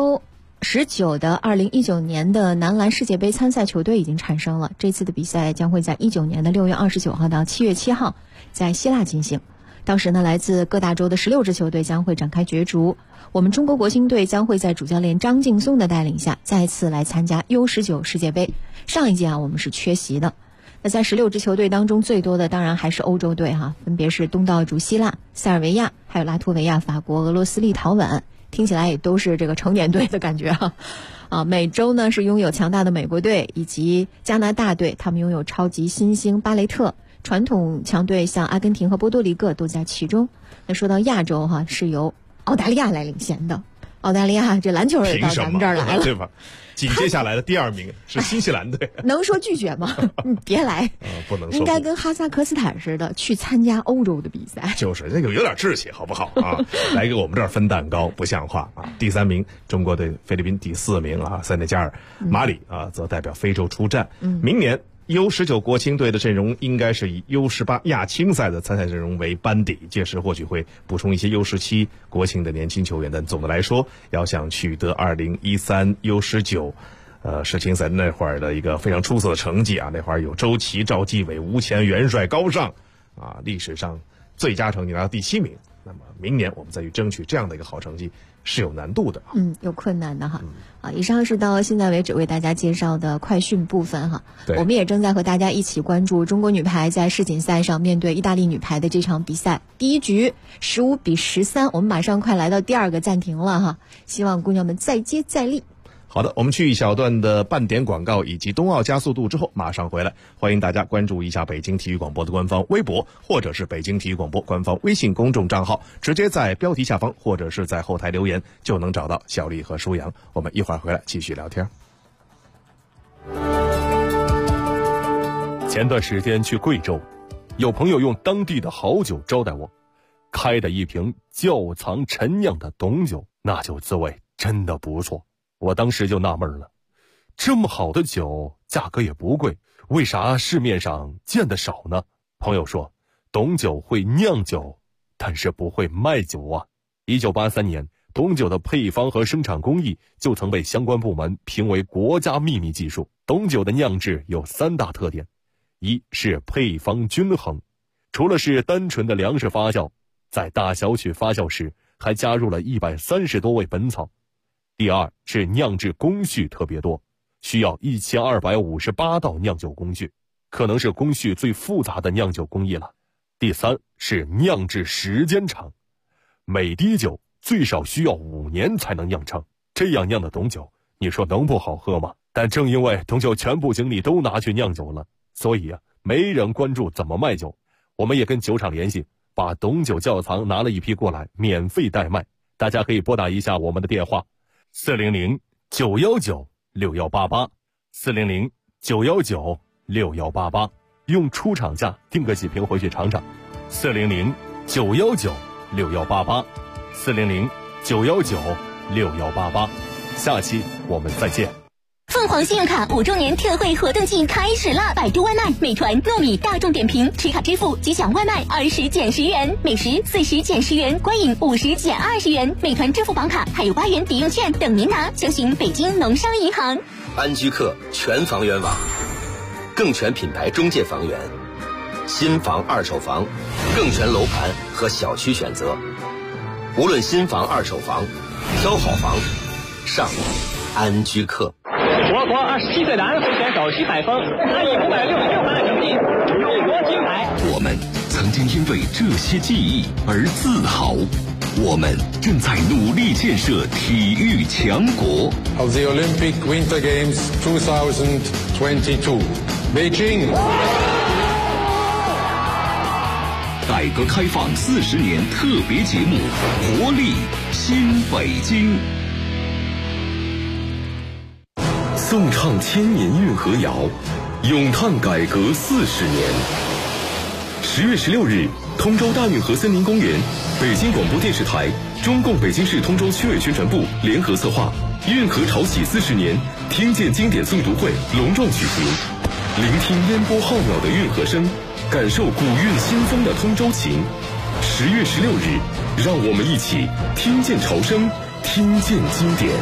U19的2019年的男篮世界杯参赛球队已经产生了，这次的比赛将会在19年的6月29号到7月7号在希腊进行。到时呢，来自各大洲的16支球队将会展开角逐。我们中国国青队将会在主教练张劲松的带领下再次来参加 U19 世界杯。上一届我们是缺席的。那在16支球队当中，最多的当然还是欧洲队分别是东道主希腊、塞尔维亚，还有拉脱维亚、法国、俄罗斯、立陶宛。听起来也都是这个成年队的感觉美洲呢是拥有强大的美国队以及加拿大队，他们拥有超级新星巴雷特，传统强队像阿根廷和波多黎各都在其中。那说到亚洲是由澳大利亚来领衔的，澳大利亚这篮球也到咱们这儿来了， 对吧？紧接下来的第2名是新西兰队能说拒绝吗？你别来不能说， 应该跟哈萨克斯坦似的去参加欧洲的比赛， 就是那有点志气好不好来给我们这儿分蛋糕不像话第3名中国队，菲律宾第4名塞内加尔，马里则代表非洲出战。明年 U19国青队的阵容应该是以 U18 亚青赛的参赛阵容为班底，届时或许会补充一些 U17 国青的年轻球员，但总的来说，要想取得2013 U19世青赛那会儿的一个非常出色的成绩啊，那会儿有周琦、赵继伟、吴前、袁帅、高尚啊，历史上最佳成绩拿到第7名。那么明年我们再去争取这样的一个好成绩是有难度的， 有困难的哈。以上是到现在为止为大家介绍的快讯部分哈。我们也正在和大家一起关注中国女排在世锦赛上面对意大利女排的这场比赛。第一局15-13，我们马上快来到第2个暂停了哈，希望姑娘们再接再厉。 好的，我们去一小段的半点广告以及冬奥加速度之后马上回来，欢迎大家关注一下北京体育广播的官方微博，或者是北京体育广播官方微信公众账号，直接在标题下方或者是在后台留言就能找到小丽和舒阳。我们一会儿回来继续聊天。 前段时间去贵州，有朋友用当地的好酒招待我，开的一瓶窖藏陈酿的董酒，那酒滋味真的不错。我当时就纳闷了，这么好的酒价格也不贵，为啥市面上见得少呢？朋友说，董酒会酿酒，但是不会卖酒啊。1983年，董酒的配方和生产工艺就曾被相关部门评为国家秘密技术。董酒的酿制有3大特点，一是配方均衡，除了是单纯的粮食发酵，在大小曲发酵时还加入了130多味本草。第二是酿制工序特别多，需要1258道酿酒工序，可能是工序最复杂的酿酒工艺了。第三是酿制时间长，每滴酒最少需要5年才能酿成，这样酿的董酒，你说能不好喝吗？但正因为董酒全部精力都拿去酿酒了，所以没人关注怎么卖酒。我们也跟酒厂联系，把董酒窖藏拿了一批过来，免费代卖。大家可以拨打一下我们的电话400-919-6188 400-919-6188，用出厂价订个几瓶回去尝尝。400-919-6188 400-919-6188，下期我们再见。 凤凰信用卡5周年特惠活动季开始啦！百度外卖、美团、糯米、大众点评持卡支付即享外卖20减10元，美食40减10元，观影50减20元。美团支付宝卡还有8元抵用券等您拿，详询北京农商银行。 安居客全房源网，更全品牌中介房源，新房、二手房，更全楼盘和小区选择。无论新房、二手房，挑好房上安居客。 我国27岁的安徽选手徐海峰，他以566分的成绩勇夺金牌。 我们曾经因为这些记忆而自豪，我们正在努力建设体育强国。 Of the Olympic Winter Games 2022, Beijing。 改革开放40年特别节目，活力新北京。颂唱千年运河谣，咏叹改革40年。10月16日，通州大运河森林公园，北京广播电视台、中共北京市通州区委宣传部联合策划运河潮起40年听见经典诵读会隆壮举行，聆听烟波浩渺的运河声，感受古韵新风的通州情。10月16日，让我们一起听见潮声，听见经典。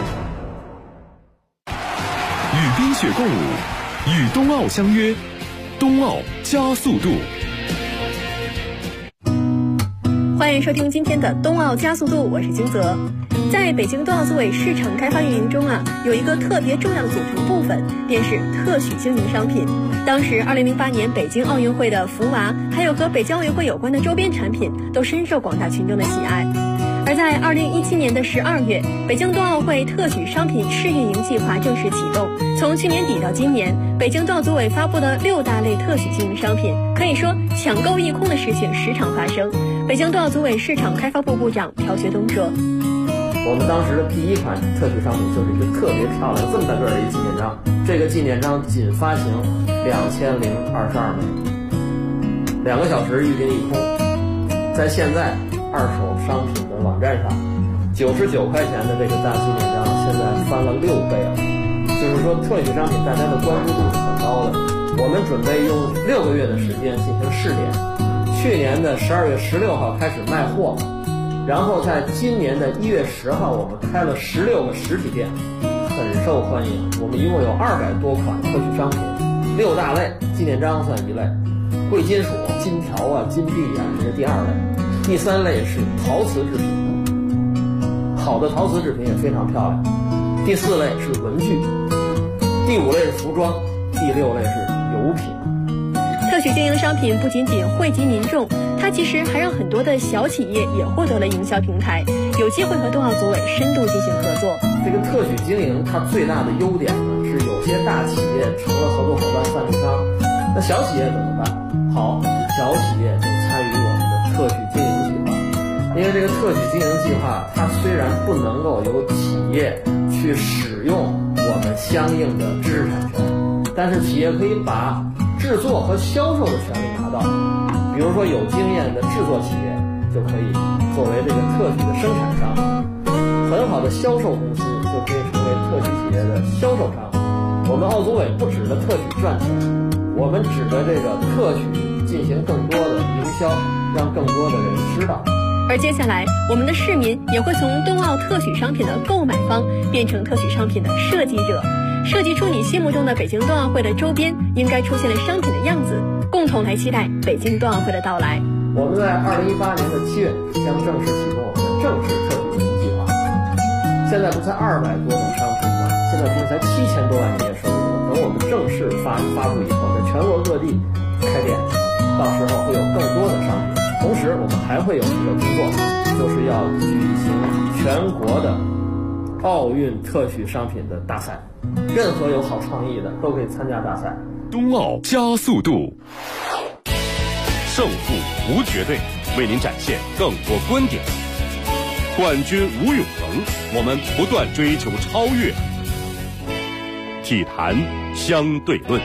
与冰雪共舞，与冬奥相约，冬奥加速度。 欢迎收听今天的冬奥加速度，我是金泽。在北京冬奥组委市场开发运营中有一个特别重要的组成部分，便是特许经营商品。当时2008年北京奥运会的福娃，还有和北京奥运会有关的周边产品，都深受广大群众的喜爱。而在2017年的12月，北京冬奥会特许商品试运营计划正式启动。从去年底到今年，北京冬奥组委发布的6大类特许经营商品，可以说抢购一空的事情时常发生。北京冬奥组委市场开发部部长朴学东说：“ 我们当时的第一款特许商品就是一个特别漂亮、这么大个的一个纪念章，这个纪念章仅发行2022枚，2个小时预定一空。在现在二手商品的网站上，99块钱的这个大纪念章现在翻了6倍了，就是说特许商品大家的关注度是很高的。 我们准备用6个月的时间进行试点，去年的12月16号开始卖货，然后在今年的1月10号我们开了16个实体店，很受欢迎。我们一共有200多款特许商品，6大类，纪念章算一类，贵金属、金条啊、金币啊，这是第2类，第3类是陶瓷制品，好的陶瓷制品也非常漂亮，第4类是文具，第5类是服装，第6类是油品。 特许经营商品不仅仅惠及民众，它其实还让很多的小企业也获得了营销平台，有机会和冬奥组委深度进行合作。 这个特许经营它最大的优点呢，是有些大企业成了合作伙伴赞助商，那小企业怎么办？好，小企业就参与我们的特许经营计划。因为这个特许经营计划，它虽然不能够由企业去使用我们相应的知识产权，但是企业可以把制作和销售的权利拿到。比如说有经验的制作企业就可以作为这个特许的生产商，很好的销售公司就可以成为特许企业的销售商。我们奥组委不指着特许赚钱，我们指着这个特许进行更多的营销，让更多的人知道。 而接下来，我们的市民也会从冬奥特许商品的购买方变成特许商品的设计者，设计出你心目中的北京冬奥会的周边应该出现的商品的样子，共同来期待北京冬奥会的到来。 我们在2018年的7月将正式启动我们的正式特许经营计划。现在不才200多种商品吗？现在不是才7000多万营业收入吗？等我们正式发布以后，在全国各地开店，到时候会有更多的商品。同时，我们还会有一个工作，就是要举行全国的奥运特许商品的大赛，任何有好创意的都可以参加大赛。 冬奥加速度，胜负无绝对，为您展现更多观点。冠军无永恒，我们不断追求超越。体坛相对论。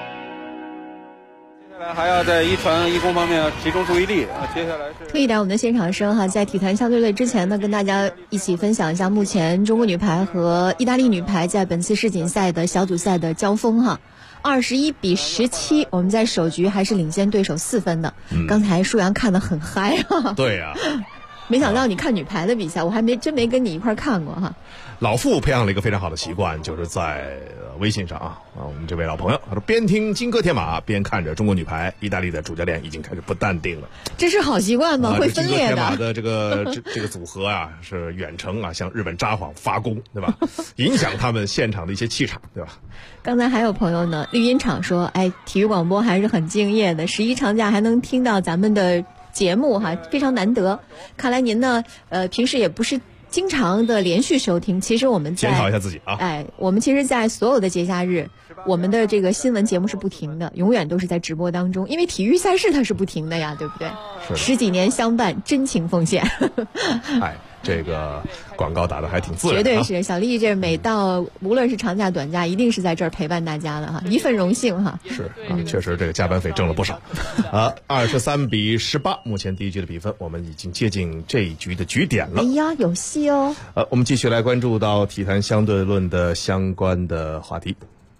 还要在一传一攻方面集中注意力啊！接下来是推一点我们的现场声哈，在体坛相对论之前呢，跟大家一起分享一下目前中国女排和意大利女排在本次世锦赛的小组赛的交锋哈。21-17，我们在首局还是领先对手4分的。刚才舒阳看得很嗨啊。 对呀。 没想到你看女排的比赛，我还真没跟你一块看过哈。 老傅培养了一个非常好的习惯，就是在微信上我们这位老朋友他说边听金戈铁马边看着中国女排，意大利的主教练已经开始不淡定了。 这是好习惯吗？会分裂的。 金戈铁马的这个组合是远程向日本札幌发功，对吧？影响他们现场的一些气场，对吧？ 刚才还有朋友呢，绿茵场说，体育广播还是很敬业的，11长假还能听到咱们的节目非常难得。看来您呢，平时也不是经常的连续收听。其实我们在检讨一下自己啊。 我们其实，在所有的节假日，我们的这个新闻节目是不停的，永远都是在直播当中，因为体育赛事它是不停的呀，对不对？10几年相伴，真情奉献。 这个广告打得还挺自然。 绝对是，小丽这每到无论是长假短假，一定是在这儿陪伴大家的哈，一份荣幸哈。 是确实这个加班费挣了不少。23-18，目前第一局的比分，我们已经接近这一局的局点了。 哎呀，有戏哦。 我们继续来关注到体坛相对论的相关的话题。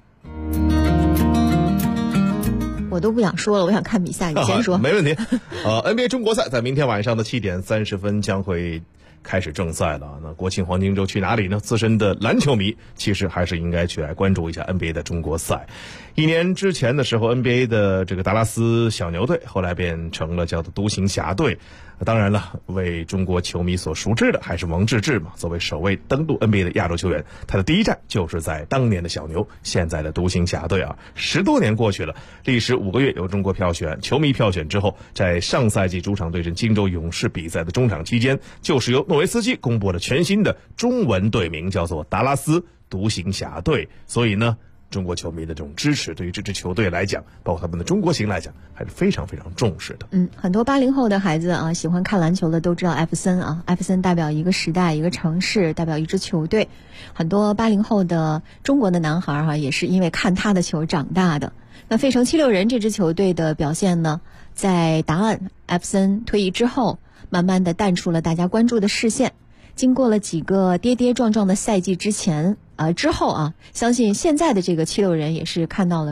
我都不想说了，我想看比赛，你先说。 没问题。NBA 中国赛在明天晚上的7点30分将会开始正赛了。那国庆黄金周去哪里呢？资深的篮球迷其实还是应该去来关注一下 NBA 的中国赛。1年之前的时候 NBA 的这个达拉斯小牛队后来变成了叫做独行侠队。当然了，为中国球迷所熟知的还是蒙志志嘛，作为首位登陆 NBA 的亚洲球员，他的第一站就是在当年的小牛，现在的独行侠队10多年过去了，历时5个月由中国票选，球迷票选之后，在上赛季主场对阵荆州勇士比赛的中场期间，就是由诺维斯基公布了全新的中文队名，叫做达拉斯独行侠队。所以呢，中国球迷的这种支持，对于这支球队来讲，包括他们的中国行来讲，还是非常非常重视的。 很多80后的孩子喜欢看篮球的都知道艾弗森艾弗森代表一个时代、一个城市，代表一支球队。很多80后的中国的男孩也是因为看他的球长大的。那费城76人这支球队的表现呢，在答案艾弗森退役之后，慢慢的淡出了大家关注的视线。经过了几个跌跌撞撞的赛季之后相信现在的这个76人也是看到了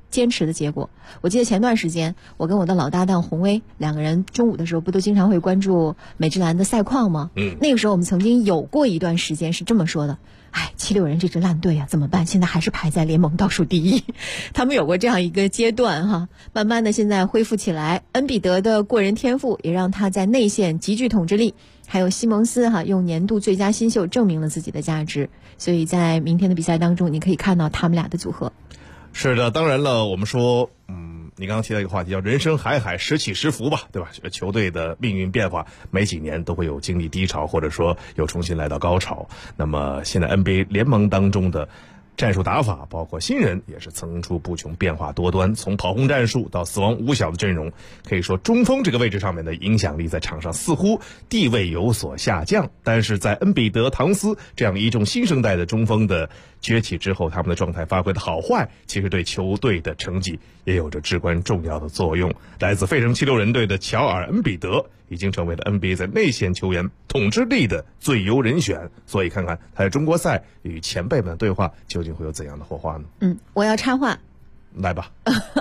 坚持的结果。我记得前段时间我跟我的老搭档洪威两个人中午的时候不都经常会关注美职篮的赛况吗？那个时候我们曾经有过一段时间是这么说的，76人这支烂队啊怎么办？现在还是排在联盟倒数第一。他们有过这样一个阶段哈，慢慢的现在恢复起来。恩比德的过人天赋也让他在内线极具统治力，还有西蒙斯用年度最佳新秀证明了自己的价值。所以在明天的比赛当中，你可以看到他们俩的组合。 是的，当然了，我们说你刚刚提到一个话题叫人生海海，时起时伏吧，对吧？球队的命运变化每几年都会有经历低潮，或者说又重新来到高潮。那么现在 NBA 联盟当中的战术打法，包括新人也是层出不穷，变化多端，从跑轰战术到死亡五小的阵容，可以说中锋这个位置上面的影响力在场上似乎地位有所下降。但是在恩比德、唐斯这样一众新生代的中锋的崛起之后，他们的状态发挥的好坏，其实对球队的成绩也有着至关重要的作用。来自费城76人队的乔尔·恩比德已经成为了 NBA 在内线球员统治力的最优人选，所以看看他在中国赛与前辈们的对话究竟会有怎样的火花呢？ 我要插话， 来吧。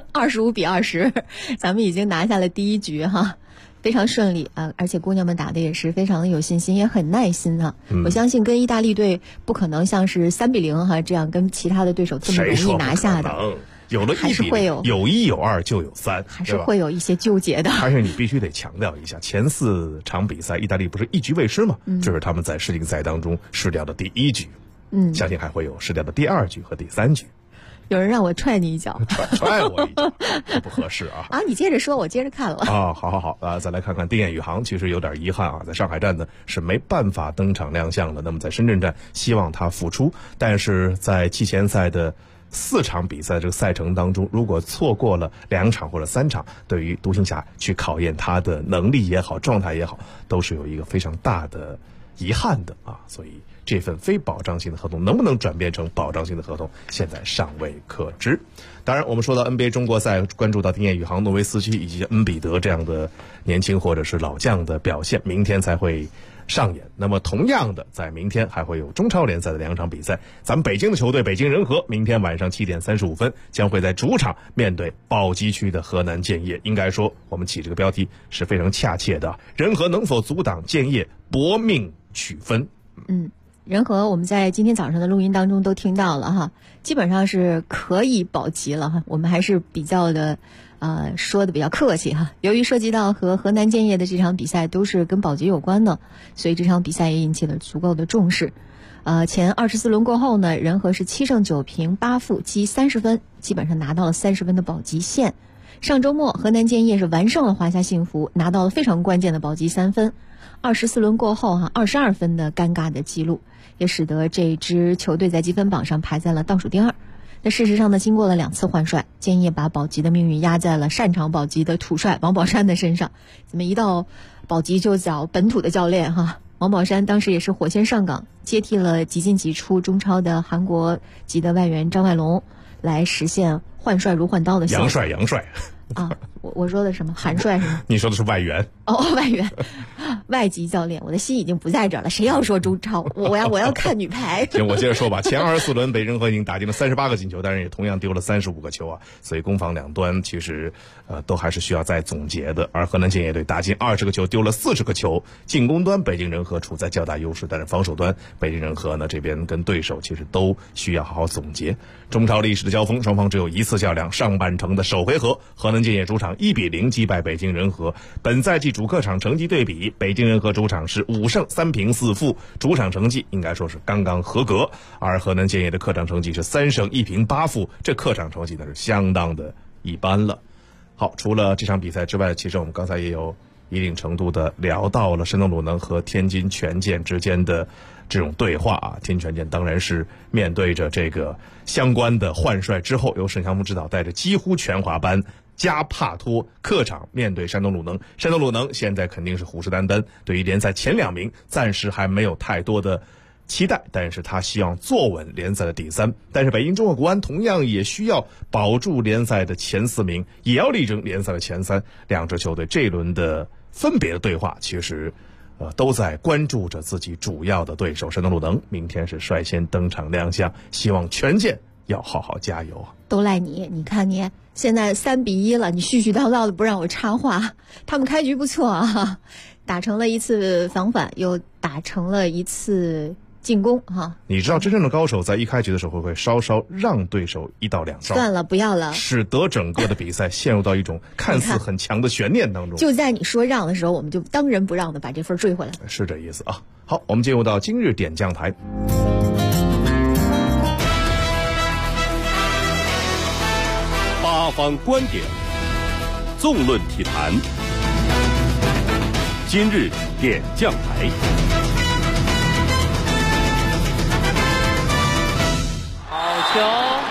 25-20，咱们已经拿下了第一局哈，非常顺利啊！而且姑娘们打的也是非常的有信心，也很耐心啊。我相信跟意大利队不可能像是3-0这样跟其他的对手这么容易拿下的。 有了1比0，有1有2就有3， 还是会有一些纠结的。 而且你必须得强调一下，前4场比赛意大利不是一局未失吗？这是他们在世锦赛当中失掉的第1局，相信还会有失掉的第2局和第3局。 有人让我踹你一脚， 踹我一脚，这不合适啊！ 你接着说，我接着看了好啊！再来看看丁彦雨航，其实有点遗憾啊，在上海站呢是没办法登场亮相了。那么在深圳站，希望他复出，但是在季前赛的4场比赛这个赛程当中，如果错过了2场或者3场，对于独行侠去考验他的能力也好，状态也好，都是有一个非常大的遗憾的啊！所以这份非保障性的合同能不能转变成保障性的合同，现在尚未可知。当然，我们说到 NBA 中国赛，关注到丁彦雨航、诺维斯基以及恩比德这样的年轻或者是老将的表现，明天才会上演。那么同样的，在明天还会有中超联赛的2场比赛。咱们北京的球队北京人和明天晚上7点35分将会在主场面对保级区的河南建业。应该说我们起这个标题是非常恰切的，人和能否阻挡建业搏命取分？ 人和我们在今天早上的录音当中都听到了哈，基本上是可以保级了哈。我们还是比较的说的比较客气哈。由于涉及到和河南建业的这场比赛都是跟保级有关的，所以这场比赛也引起了足够的重视。前24轮过后呢，人和是7胜9平8负，积30分，基本上拿到了30分的保级线。上周末河南建业是完胜了华夏幸福，拿到了非常关键的保级3分。24轮过后22分的尴尬的记录，也使得这支球队在积分榜上排在了倒数第2。那事实上呢，经过了2次换帅，建业把保级的命运压在了擅长保级的土帅王宝山的身上。怎么一到保级就找本土的教练哈？王宝山当时也是火线上岗，接替了即进即出中超的韩国籍的外援张外龙，来实现换帅如换刀的效果。 杨帅啊，我说的什么韩帅是吗？ 你说的是外援外援，外籍教练，我的心已经不在这儿了。谁要说中超，我要看女排。 行，我接着说吧。前24轮北人和已经打进了38个进球，但是也同样丢了35个球啊。所以攻防两端其实都还是需要再总结的。而河南建业队打进20个球，丢了40个球。进攻端北京人和处在较大优势，但是防守端北京人和呢这边跟对手其实都需要好好总结。中超历史的交锋，双方只有1次较量。上半程的首回合，河南建业主场1比0击败北京人和。本赛季主客场成绩对比，北京人和主场是5胜3平4负，主场成绩应该说是刚刚合格。而河南建业的客场成绩是3胜1平8负，这客场成绩呢是相当的一般了。好，除了这场比赛之外，其实我们刚才也有一定程度的聊到了山东鲁能和天津权健之间的这种对话啊。天津权健当然是面对着这个相关的换帅之后，由沈祥峰指导带着几乎全华班加帕托客场面对山东鲁能。山东鲁能现在肯定是虎视眈眈，对于联赛前2名暂时还没有太多的期待，但是他希望坐稳联赛的第3。但是北京中赫国安同样也需要保住联赛的前4名，也要力争联赛的前3。两支球队这一轮的分别的对话，其实都在关注着自己主要的对手。山东鲁能明天是率先登场亮相，希望权健要好好加油啊！ 都赖你，你看你现在3-1了，你絮絮叨叨的不让我插话。他们开局不错啊，打成了一次防反，又打成了一次进攻哈。 你知道真正的高手在一开局的时候会稍稍让对手1到2招， 算了，不要了， 使得整个的比赛陷入到一种看似很强的悬念当中。 就在你说让的时候，我们就当仁不让的把这分追回来， 是这意思啊。好，我们进入到今日点将台。 八方观点，纵论体坛，今日点将台。 好球！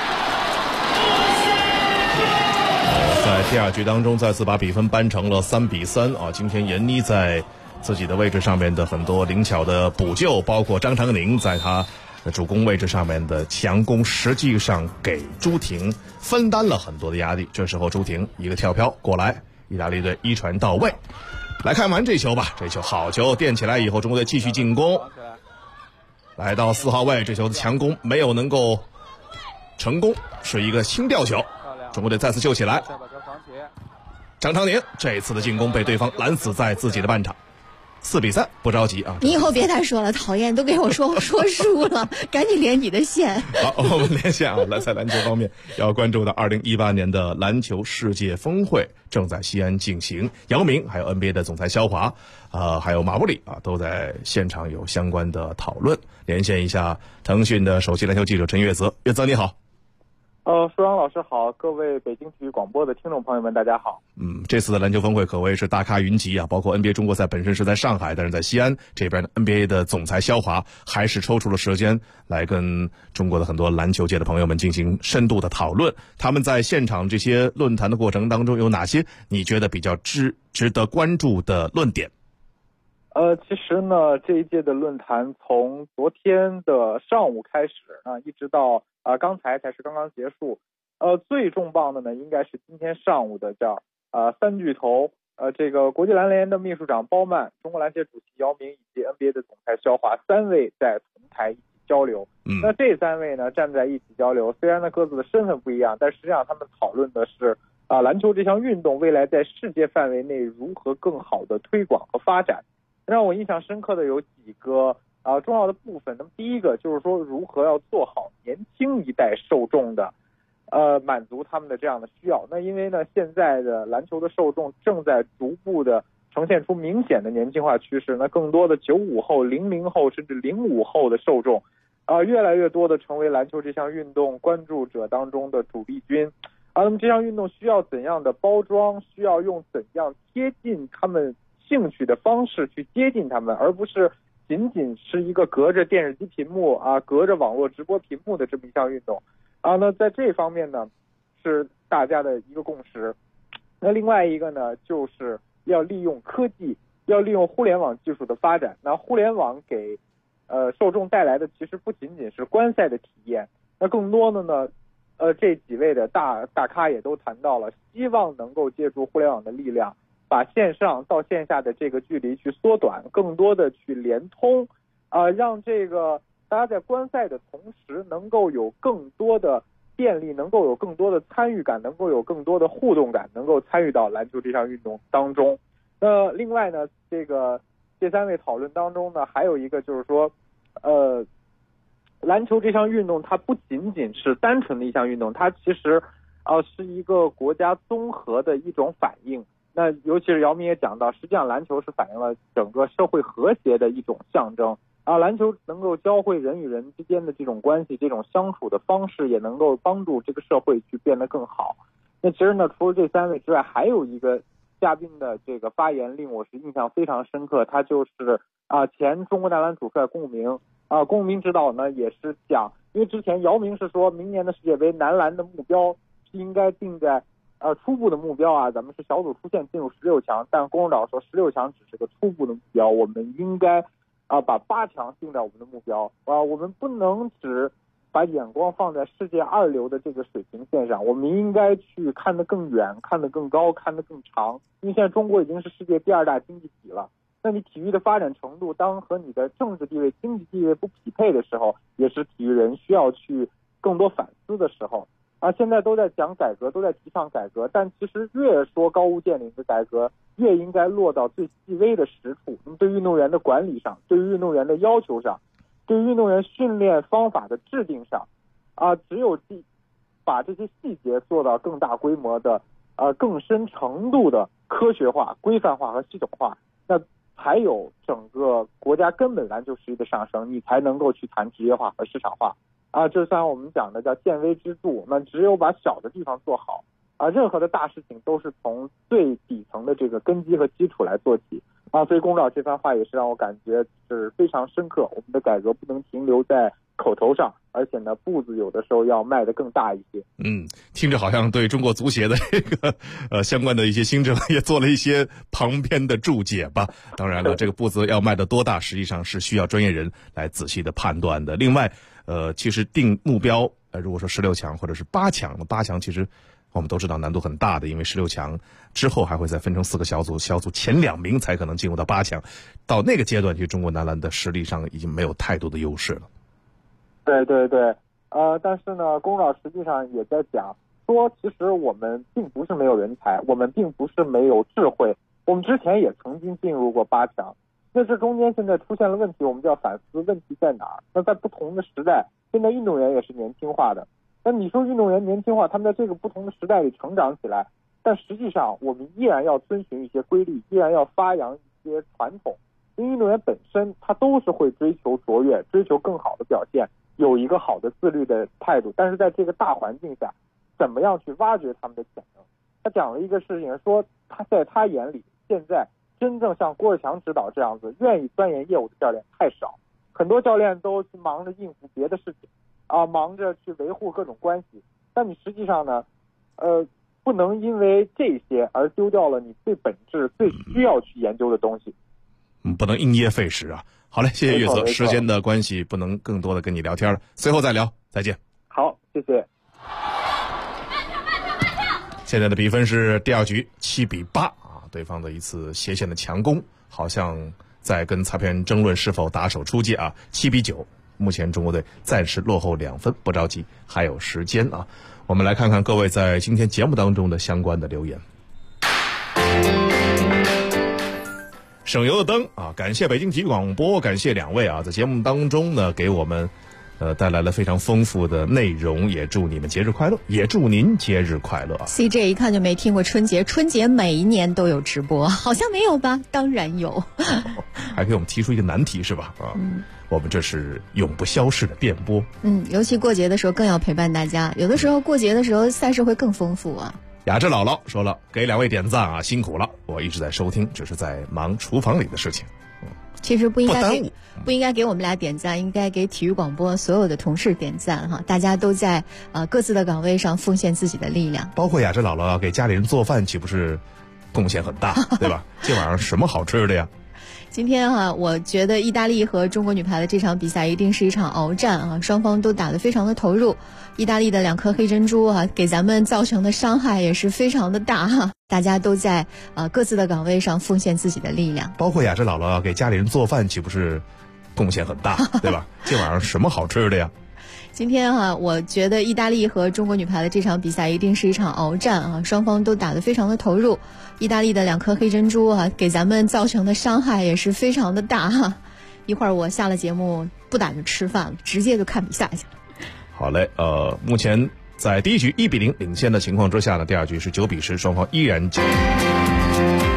在第二局当中，再次把比分扳成了3-3啊！今天闫妮在自己的位置上面的很多灵巧的补救，包括张常宁在他主攻位置上面的强攻，实际上给朱婷分担了很多的压力。这时候朱婷一个跳飘过来，意大利队一传到位。来看完这球吧，这球好球，垫起来以后，中国队继续进攻。来到4号位，这球的强攻没有能够成功，是一个轻吊球。中国队再次救起来。张常宁这次的进攻被对方拦死在自己的半场。4-3，不着急啊！ 你以后别再说了，讨厌，都给我说输了，赶紧连你的线。 好，我们连线啊，来在篮球方面要关注到2018年的篮球世界峰会正在西安进行，姚明还有 NBA 的总裁肖华，还有马布里啊，都在现场有相关的讨论。连线一下腾讯的首席篮球记者陈月泽，月泽你好。 舒阳老师好，各位北京体育广播的听众朋友们，大家好。 这次的篮球峰会可谓是大咖云集啊，包括 NBA 中国赛本身是在上海，但是在西安这边的 NBA 的总裁肖华还是抽出了时间来跟中国的很多篮球界的朋友们进行深度的讨论。他们在现场这些论坛的过程当中，有哪些你觉得比较值得关注的论点？ 其实呢，这一届的论坛从昨天的上午开始啊，一直到刚才才是刚刚结束。最重磅的呢，应该是今天上午的叫三巨头，这个国际篮联的秘书长包曼、中国篮协主席姚明以及 NBA 的总裁肖华3位在同台一起交流。那这3位呢站在一起交流，虽然呢各自的身份不一样，但实际上他们讨论的是篮球这项运动未来在世界范围内如何更好的推广和发展。让我印象深刻的有几个重要的部分。那么第一个就是说，如何要做好年轻一代受众的满足他们的这样的需要。那因为呢，现在的篮球的受众正在逐步的呈现出明显的年轻化趋势。那更多的95后、00后甚至05后的受众越来越多的成为篮球这项运动关注者当中的主力军。那么这项运动需要怎样的包装，需要用怎样贴近他们兴趣的方式去接近他们，而不是仅仅是一个隔着电视机屏幕隔着网络直播屏幕的这么一项运动那在这方面呢是大家的一个共识。那另外一个呢，就是要利用科技，要利用互联网技术的发展。那互联网给受众带来的其实不仅仅是观赛的体验，那更多的呢这几位的大咖也都谈到了，希望能够借助互联网的力量，把线上到线下的这个距离去缩短，更多的去联通让这个大家在观赛的同时能够有更多的便利，能够有更多的参与感，能够有更多的互动感，能够参与到篮球这项运动当中。那另外呢，这3位讨论当中呢，还有一个就是说篮球这项运动它不仅仅是单纯的一项运动，它其实是一个国家综合的一种反应。那尤其是姚明也讲到，实际上篮球是反映了整个社会和谐的一种象征篮球能够教会人与人之间的这种关系，这种相处的方式，也能够帮助这个社会去变得更好。那其实呢，除了这3位之外，还有一个嘉宾的这个发言令我是印象非常深刻，他就是前中国男篮主帅龚明龚明指导呢也是讲，因为之前姚明是说明年的世界杯男篮的目标是应该定在初步的目标咱们是小组出线进入16强，但龚指导说16强只是个初步的目标，我们应该把8强定在我们的目标我们不能只把眼光放在世界2流的这个水平线上，我们应该去看得更远，看得更高，看得更长。因为现在中国已经是世界第2大经济体了，那你体育的发展程度当和你的政治地位、经济地位不匹配的时候，也是体育人需要去更多反思的时候啊。现在都在讲改革，都在提倡改革，但其实越说高屋建瓴的改革，越应该落到最细微的实处。那么对运动员的管理上，对于运动员的要求上，对于运动员训练方法的制定上，啊，只有把这些细节做到更大规模的、更深程度的科学化、规范化和系统化，那才有整个国家根本篮球实力的上升，你才能够去谈职业化和市场化。啊，这像我们讲的叫见微知著，那只有把小的地方做好，啊，任何的大事情都是从最底层的这个根基和基础来做起。啊，所以龚指导这番话也是让我感觉是非常深刻。我们的改革不能停留在口头上，而且呢，步子有的时候要迈得更大一些。 听着好像对中国足协的这个相关的一些新政也做了一些旁边的注解吧。当然了，这个步子要迈得多大，实际上是需要专业人来仔细的判断的。另外，其实定目标，如果说16强或者是8强，8强其实我们都知道难度很大的，因为16强之后还会再分成4个小组，小组前2名才可能进入到8强。到那个阶段，其实中国男篮的实力上已经没有太多的优势了。 对，但是呢，龚指导实际上也在讲说，其实我们并不是没有人才，我们并不是没有智慧，我们之前也曾经进入过8强。那这中间现在出现了问题，我们就要反思问题在哪儿。那在不同的时代，现在运动员也是年轻化的。那你说运动员年轻化，他们在这个不同的时代里成长起来，但实际上我们依然要遵循一些规律，依然要发扬一些传统。因为运动员本身他都是会追求卓越，追求更好的表现，有一个好的自律的态度。但是在这个大环境下，怎么样去挖掘他们的潜能？他讲了一个事情，说他在他眼里，现在真正像郭士强指导这样子愿意钻研业务的教练太少，很多教练都去忙着应付别的事情啊，忙着去维护各种关系。但你实际上呢，不能因为这些而丢掉了你最本质、最需要去研究的东西。 不能因噎废食啊。好嘞，谢谢岳泽，时间的关系不能更多的跟你聊天了，随后再聊，再见。 好，谢谢。 现在的比分是第2局7-8啊，对方的一次斜线的强攻，好像在跟裁判员争论是否打手出界啊。7-9，目前中国队暂时落后2分，不着急，还有时间啊。我们来看看各位在今天节目当中的相关的留言。省油的灯啊，感谢北京体育广播，感谢2位啊，在节目当中呢给我们带来了非常丰富的内容，也祝你们节日快乐，也祝您节日快乐啊。 CJ 一看就没听过春节，春节每一年都有直播，好像没有吧？当然有。 还给我们提出一个难题是吧？啊，我们这是永不消逝的电波。 尤其过节的时候更要陪伴大家，有的时候过节的时候赛事会更丰富啊。 雅致姥姥说了，给2位点赞啊，辛苦了，我一直在收听，只是在忙厨房里的事情。 其实不应该给我们俩点赞，应该给体育广播所有的同事点赞哈！大家都在各自的岗位上奉献自己的力量， 包括雅致姥姥给家里人做饭，岂不是贡献很大，对吧？今晚上什么好吃的呀？ 今天我觉得意大利和中国女排的这场比赛一定是一场鏖战啊，双方都打得非常的投入。意大利的2颗黑珍珠给咱们造成的伤害也是非常的大哈。大家都在各自的岗位上奉献自己的力量， 包括雅致姥姥给家里人做饭，岂不是贡献很大，对吧？今晚上什么好吃的呀？ 今天我觉得意大利和中国女排的这场比赛一定是一场鏖战啊，双方都打得非常的投入。意大利的2颗黑珍珠给咱们造成的伤害也是非常的大哈。一会儿我下了节目不打就吃饭了，直接就看比赛去了。 好嘞，目前在第1局1-0领先的情况之下呢，第2局是9-10，双方依然